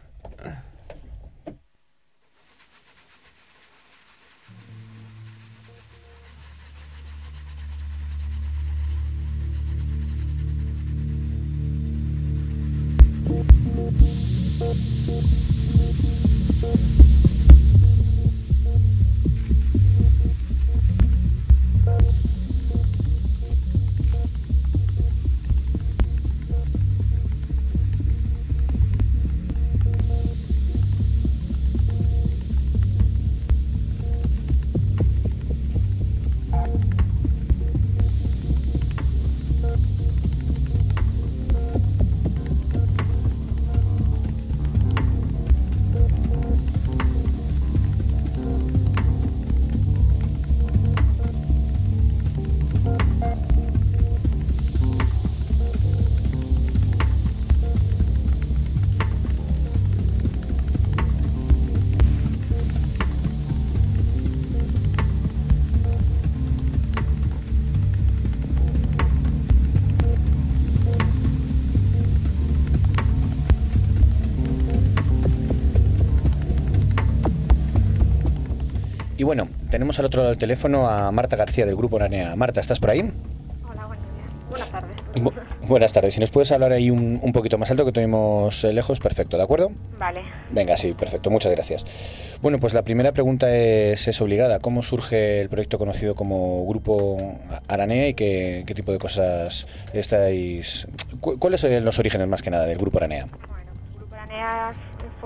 Y bueno, tenemos al otro lado del teléfono a Marta García del Grupo Aranea. Marta, ¿estás por ahí? Hola, buenos días. Buenas tardes. Buenas tardes. Si nos puedes hablar ahí un poquito más alto, que tenemos lejos, perfecto, ¿de acuerdo? Vale. Venga, sí, perfecto, muchas gracias. Bueno, pues la primera pregunta es obligada. ¿Cómo surge el proyecto conocido como Grupo Aranea y qué tipo de cosas estáis...? ¿Cuáles son los orígenes más que nada del Grupo Aranea? Bueno, el Grupo Aranea fue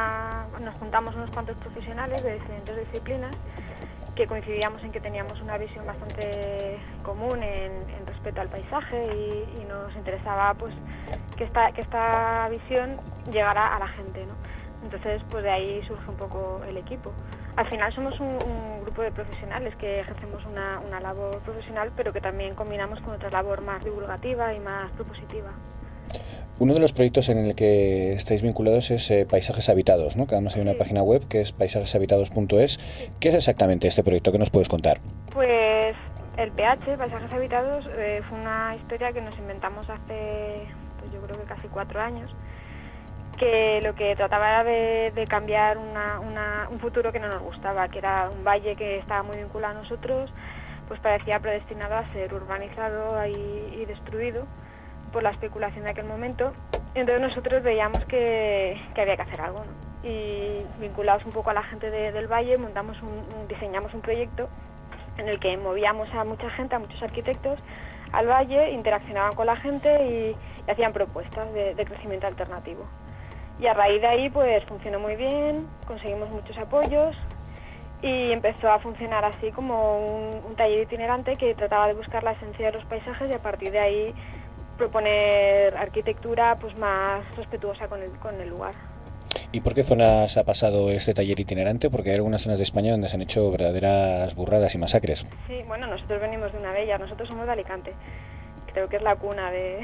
nos juntamos unos cuantos profesionales de diferentes disciplinas que coincidíamos en que teníamos una visión bastante común en respecto al paisaje y nos interesaba pues que esta visión llegara a la gente, ¿no? Entonces, pues de ahí surge un poco el equipo. Al final somos un grupo de profesionales que ejercemos una labor profesional, pero que también combinamos con otra labor más divulgativa y más propositiva. Uno de los proyectos en el que estáis vinculados es Paisajes Habitados, ¿no? Que además hay una página web que es paisajeshabitados.es. ¿Qué es exactamente este proyecto? ¿Qué nos puedes contar? Pues el PH, Paisajes Habitados, fue una historia que nos inventamos hace, pues yo creo que casi 4 años, que lo que trataba era de cambiar un futuro que no nos gustaba, que era un valle que estaba muy vinculado a nosotros, pues parecía predestinado a ser urbanizado y destruido por la especulación de aquel momento. Entonces nosotros veíamos que había que hacer algo, ¿no? Y vinculados un poco a la gente del valle, diseñamos un proyecto en el que movíamos a mucha gente, a muchos arquitectos, al valle, interaccionaban con la gente y hacían propuestas de crecimiento alternativo. Y a raíz de ahí pues funcionó muy bien, conseguimos muchos apoyos y empezó a funcionar así como un taller itinerante que trataba de buscar la esencia de los paisajes y a partir de ahí proponer arquitectura pues más respetuosa con el lugar. ¿Y por qué zonas ha pasado este taller itinerante? Porque hay algunas zonas de España donde se han hecho verdaderas burradas y masacres. Sí, bueno, nosotros venimos de una de ellas, nosotros somos de Alicante. Creo que es la cuna de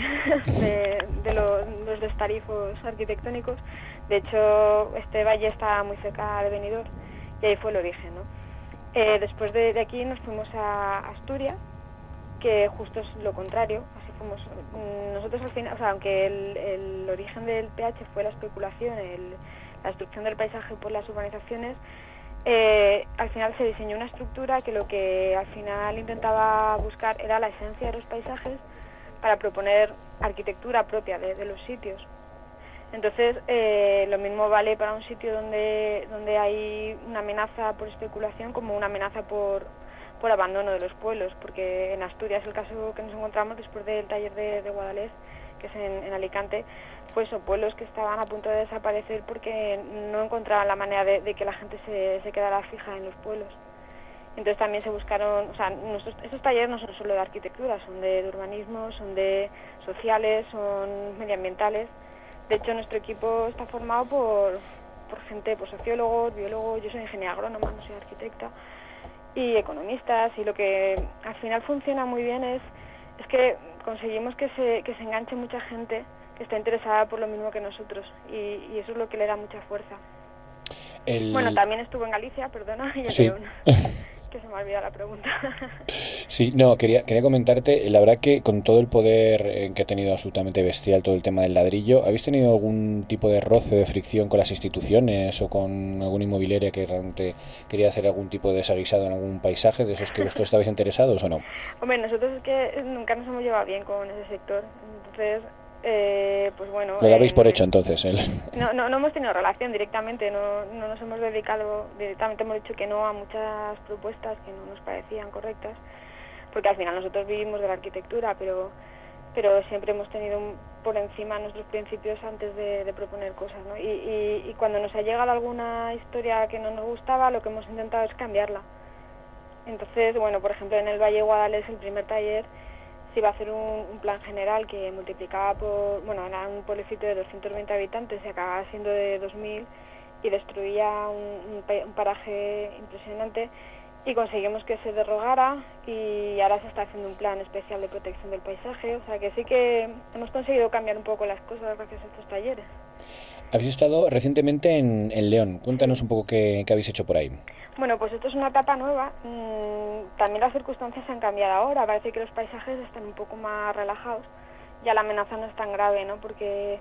los destarifos arquitectónicos. De hecho, este valle está muy cerca de Benidorm y ahí fue el origen, ¿no? Después de aquí nos fuimos a Asturias, que justo es lo contrario. Así fuimos nosotros al final, o sea, aunque el origen del PH fue la especulación, la destrucción del paisaje por las urbanizaciones, al final se diseñó una estructura que lo que al final intentaba buscar era la esencia de los paisajes para proponer arquitectura propia de los sitios. Entonces, lo mismo vale para un sitio donde hay una amenaza por especulación como una amenaza por abandono de los pueblos, porque en Asturias el caso que nos encontramos después del taller de Guadalest, que es en Alicante, pues son pueblos que estaban a punto de desaparecer porque no encontraban la manera de que la gente se quedara fija en los pueblos. Entonces también se buscaron, o sea, estos talleres no son solo de arquitectura, son de urbanismo, son de sociales, son medioambientales. De hecho, nuestro equipo está formado por gente, por sociólogos, biólogos, yo soy ingeniera agrónoma, no soy arquitecta, y economistas, y lo que al final funciona muy bien es que conseguimos que se enganche mucha gente que está interesada por lo mismo que nosotros, y eso es lo que le da mucha fuerza. Bueno, también estuvo en Galicia, perdona, y sí. Que se me ha olvidado la pregunta. Sí, no, quería comentarte, la verdad que con todo el poder que ha tenido absolutamente bestial todo el tema del ladrillo, ¿habéis tenido algún tipo de roce, de fricción con las instituciones o con alguna inmobiliaria que realmente quería hacer algún tipo de desaguisado en algún paisaje de esos que vosotros estabais interesados o no? Hombre, nosotros es que nunca nos hemos llevado bien con ese sector, entonces... pues bueno, lo dabais por hecho entonces. No hemos tenido relación directamente, no nos hemos dedicado, directamente hemos dicho que no a muchas propuestas que no nos parecían correctas, porque al final nosotros vivimos de la arquitectura, pero siempre hemos tenido por encima nuestros principios antes de proponer cosas, ¿no? Y cuando nos ha llegado alguna historia que no nos gustaba, lo que hemos intentado es cambiarla. Entonces, bueno, por ejemplo, en el Valle Guadalest, el primer taller, se iba a hacer un plan general que multiplicaba era un pueblecito de 220 habitantes y acababa siendo de 2000 y destruía un paraje impresionante, y conseguimos que se derogara y ahora se está haciendo un plan especial de protección del paisaje, o sea que sí que hemos conseguido cambiar un poco las cosas gracias a estos talleres. Habéis estado recientemente en León, cuéntanos un poco qué habéis hecho por ahí. Bueno, pues esto es una etapa nueva, también las circunstancias han cambiado ahora, parece que los paisajes están un poco más relajados, ya la amenaza no es tan grave, ¿no? Porque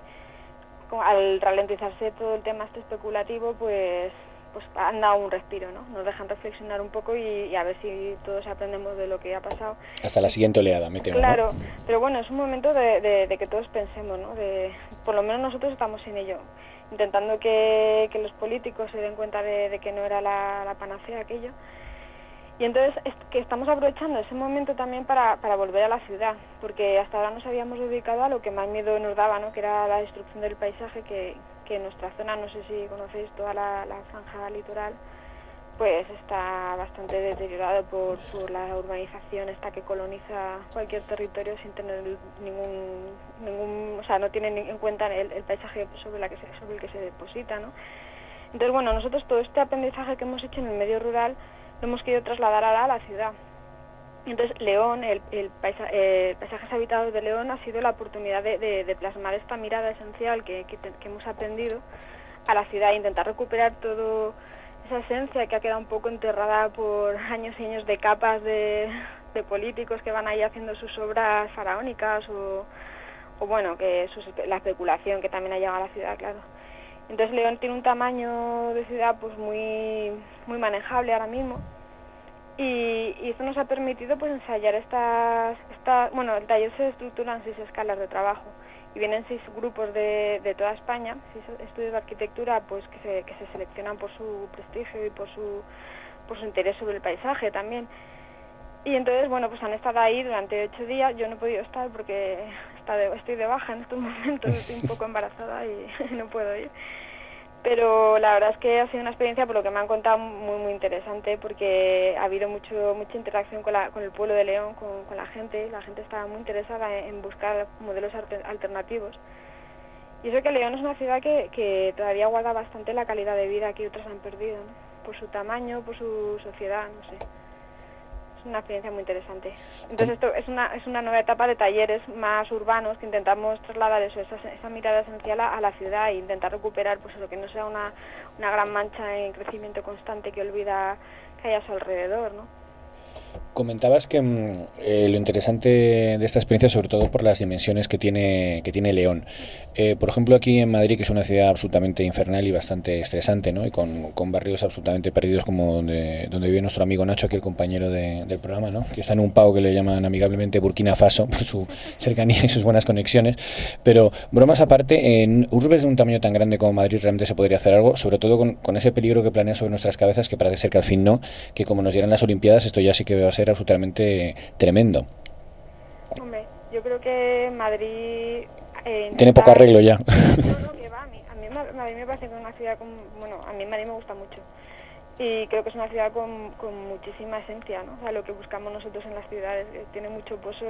al ralentizarse todo el tema especulativo, pues han dado un respiro, ¿no? Nos dejan reflexionar un poco y a ver si todos aprendemos de lo que ha pasado. Hasta la siguiente oleada, me temo. Claro, ¿no? Pero bueno, es un momento de que todos pensemos, ¿no? Por lo menos nosotros estamos en ello, intentando que los políticos se den cuenta de que no era la panacea aquello. Y entonces que estamos aprovechando ese momento también para volver a la ciudad, porque hasta ahora nos habíamos dedicado a lo que más miedo nos daba, ¿no? Que era la destrucción del paisaje, que en nuestra zona, no sé si conocéis toda la franja litoral, pues está bastante deteriorado por la urbanización esta que coloniza cualquier territorio sin tener ningún o sea, no tiene en cuenta el paisaje sobre el que se deposita, ¿no? Entonces, bueno, nosotros todo este aprendizaje que hemos hecho en el medio rural lo hemos querido trasladar ahora a la ciudad. Entonces, León, Paisajes Habitados de León ha sido la oportunidad de plasmar esta mirada esencial que hemos aprendido a la ciudad e intentar recuperar toda esa esencia que ha quedado un poco enterrada por años y años de capas de políticos que van ahí haciendo sus obras faraónicas o bueno, la especulación que también ha llegado a la ciudad, claro. Entonces León tiene un tamaño de ciudad pues muy manejable ahora mismo y esto nos ha permitido pues ensayar bueno, el taller se estructura en 6 escalas de trabajo y vienen 6 grupos de toda España, 6 estudios de arquitectura pues que se seleccionan por su prestigio y por su interés sobre el paisaje también. Y entonces, bueno, pues han estado ahí durante 8 días, yo no he podido estar porque estoy de baja en estos momentos, estoy un poco embarazada y no puedo ir. Pero la verdad es que ha sido una experiencia, por lo que me han contado, muy interesante, porque ha habido mucha interacción con el pueblo de León, con la gente estaba muy interesada en buscar modelos alternativos. Y eso que León es una ciudad que todavía guarda bastante la calidad de vida que otras han perdido, ¿no? Por su tamaño, por su sociedad, no sé. Es una experiencia muy interesante. Entonces esto es una nueva etapa de talleres más urbanos que intentamos trasladar esa mirada esencial a la ciudad e intentar recuperar pues lo que no sea una gran mancha en crecimiento constante que olvida que hay a su alrededor, ¿no? Comentabas que lo interesante de esta experiencia, sobre todo por las dimensiones que tiene León. Por ejemplo, aquí en Madrid, que es una ciudad absolutamente infernal y bastante estresante, ¿no? Y con barrios absolutamente perdidos, como donde vive nuestro amigo Nacho, aquí el compañero del programa, ¿no? Que está en un pau que le llaman amigablemente Burkina Faso, por su cercanía y sus buenas conexiones. Pero, bromas aparte, en urbes de un tamaño tan grande como Madrid realmente se podría hacer algo, sobre todo con ese peligro que planea sobre nuestras cabezas, que parece ser que al fin no, que como nos dieran las Olimpiadas, esto ya sí que va a ser absolutamente tremendo. Hombre, yo creo que Madrid tiene poco arreglo ya. No, que va, a mí Madrid me parece que es una ciudad a mí Madrid me gusta mucho y creo que es una ciudad con muchísima esencia, ¿no? O sea, lo que buscamos nosotros en las ciudades, tiene mucho pozo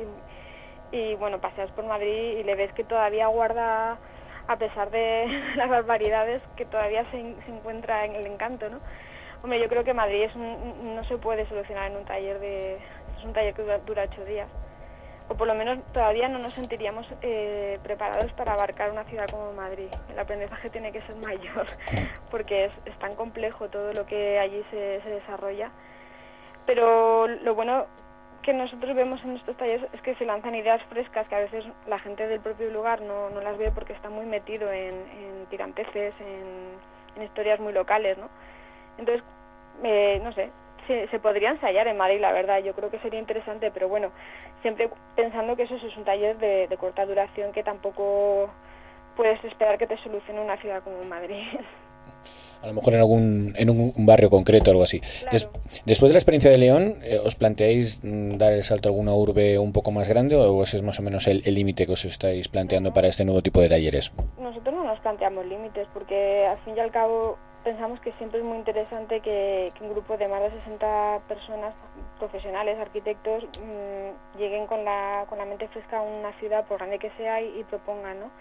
y bueno, paseas por Madrid y le ves que todavía guarda, a pesar de las barbaridades, que todavía se encuentra en el encanto, ¿no? Hombre, yo creo que Madrid no se puede solucionar en un taller es un taller que dura 8 días. O por lo menos todavía no nos sentiríamos preparados para abarcar una ciudad como Madrid. El aprendizaje tiene que ser mayor, porque es tan complejo todo lo que allí se desarrolla. Pero lo bueno que nosotros vemos en estos talleres es que se lanzan ideas frescas que a veces la gente del propio lugar no las ve porque está muy metido en tiranteces, en historias muy locales, ¿no? Entonces, no sé, se podría ensayar en Madrid, la verdad, yo creo que sería interesante, pero bueno, siempre pensando que eso es un taller de corta duración, que tampoco puedes esperar que te solucione una ciudad como Madrid. A lo mejor en un barrio concreto o algo así. Claro. Después de la experiencia de León, ¿os planteáis dar el salto a alguna urbe un poco más grande o ese es más o menos el límite que os estáis planteando para este nuevo tipo de talleres? Nosotros no nos planteamos límites porque al fin y al cabo pensamos que siempre es muy interesante que un grupo de más de 60 personas, profesionales, arquitectos, lleguen con la mente fresca a una ciudad, por grande que sea, y propongan, ¿no?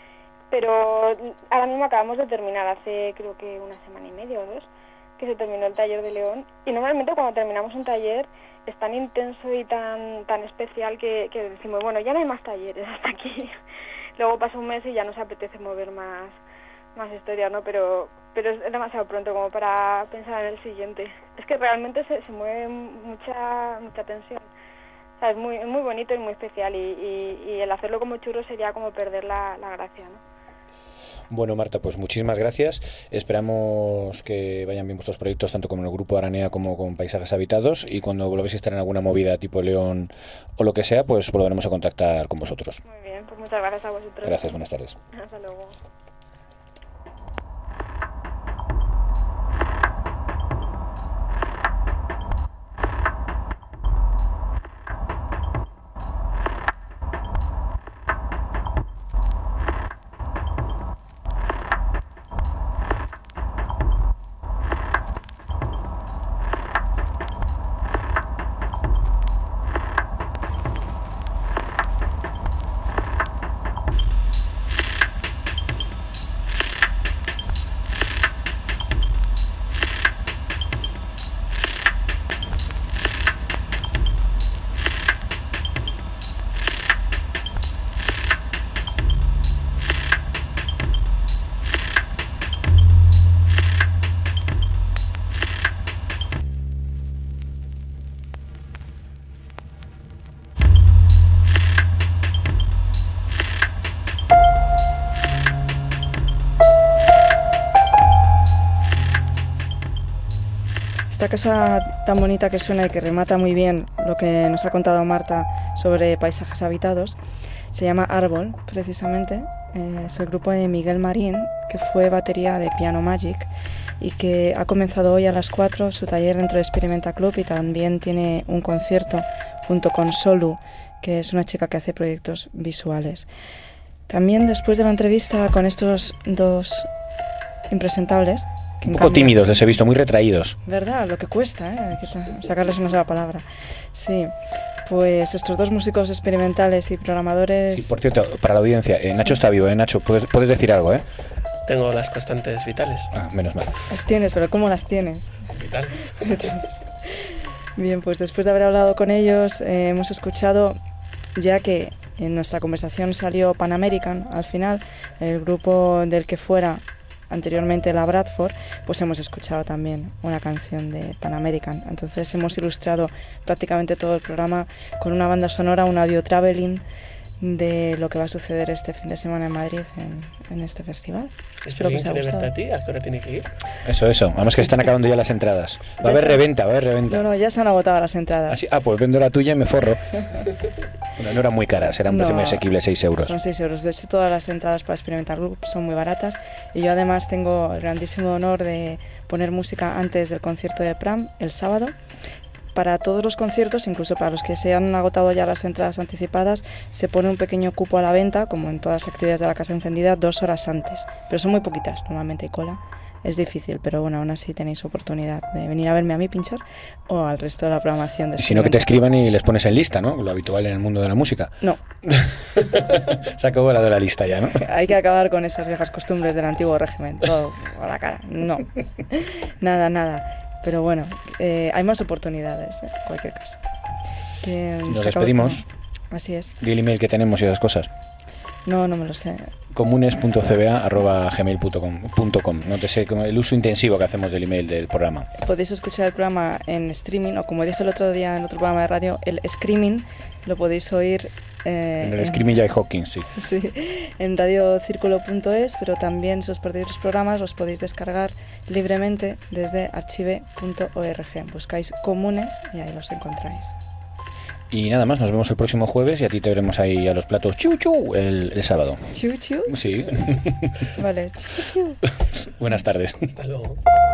Pero ahora mismo acabamos de terminar, hace creo que 1 semana y media o 2, que se terminó el taller de León. Y normalmente cuando terminamos un taller es tan intenso y tan especial que decimos, bueno, ya no hay más talleres hasta aquí. Luego pasa un mes y ya nos apetece mover más historias, ¿no? Pero es demasiado pronto como para pensar en el siguiente. Es que realmente se mueve mucha tensión. O sea, es muy bonito y muy especial y el hacerlo como churro sería como perder la gracia, ¿no? Bueno, Marta, pues muchísimas gracias. Esperamos que vayan bien vuestros proyectos, tanto con el Grupo Aranea como con Paisajes Habitados, y cuando volváis a estar en alguna movida tipo León o lo que sea, pues volveremos a contactar con vosotros. Muy bien, pues muchas gracias a vosotros. Gracias, buenas tardes. Hasta luego. esta cosa tan bonita que suena y que remata muy bien lo que nos ha contado Marta sobre paisajes habitados, se llama Árbol, precisamente. Es el grupo de Miguel Marín, que fue batería de Piano Magic y que ha comenzado hoy a las 4 su taller dentro de Experimenta Club, y también tiene un concierto junto con Solu, que es una chica que hace proyectos visuales. También después de la entrevista con estos dos impresentables, que un poco tímidos, les he visto muy retraídos. ¿Verdad? Lo que cuesta, sacarles una sola palabra. Sí, pues estos dos músicos experimentales y programadores... Sí, por cierto, para la audiencia, Nacho está vivo, Nacho, puedes decir algo, Tengo las constantes vitales. Menos mal. Las tienes, pero ¿cómo las tienes? Vitales. Bien, pues después de haber hablado con ellos, hemos escuchado, ya que en nuestra conversación salió Pan American al final, el grupo del que fuera anteriormente la Bradford, pues hemos escuchado también una canción de Pan American. Entonces hemos ilustrado prácticamente todo el programa con una banda sonora, un audio traveling de lo que va a suceder este fin de semana en Madrid en este festival. Espero que os haya gustado. ¿A ti? ¿A qué hora tiene que ir? Eso. Vamos, que están acabando ya las entradas. Va a haber reventa. No, ya se han agotado las entradas. ¿Así? Pues vendo la tuya y me forro. Bueno, no eran muy caras, eran un precio muy asequible, 6 euros. Son 6 euros. De hecho, todas las entradas para Experimental Group son muy baratas. Y yo además tengo el grandísimo honor de poner música antes del concierto de Pram, el sábado. Para todos los conciertos, incluso para los que se han agotado ya las entradas anticipadas, se pone un pequeño cupo a la venta, como en todas las actividades de la Casa Encendida, 2 horas antes. Pero son muy poquitas, normalmente hay cola. Es difícil, pero bueno, aún así tenéis oportunidad de venir a verme a mí pinchar o al resto de la programación. Si no, que te escriban y les pones en lista, ¿no? Lo habitual en el mundo de la música. No. Se acabó la de la lista ya, ¿no? Hay que acabar con esas viejas costumbres del antiguo régimen. Todo a la cara. No. Nada. Pero bueno, hay más oportunidades, en cualquier caso. Nos despedimos. Así es. Di el email que tenemos y esas cosas. No me lo sé. comunes.cba@gmail.com. No te sé el uso intensivo que hacemos del email del programa. Podéis escuchar el programa en streaming, o como dije el otro día en otro programa de radio, el screaming lo podéis oír en el screaming ya hay Hawkins, sí. Sí, en radiocirculo.es, pero también si os perdéis los programas los podéis descargar libremente desde archive.org. Buscáis Comunes y ahí los encontráis. Y nada más, nos vemos el próximo jueves y a ti te veremos ahí a los platos chu el sábado. ¿Chu? Sí. Vale, chu. Buenas tardes. Hasta luego.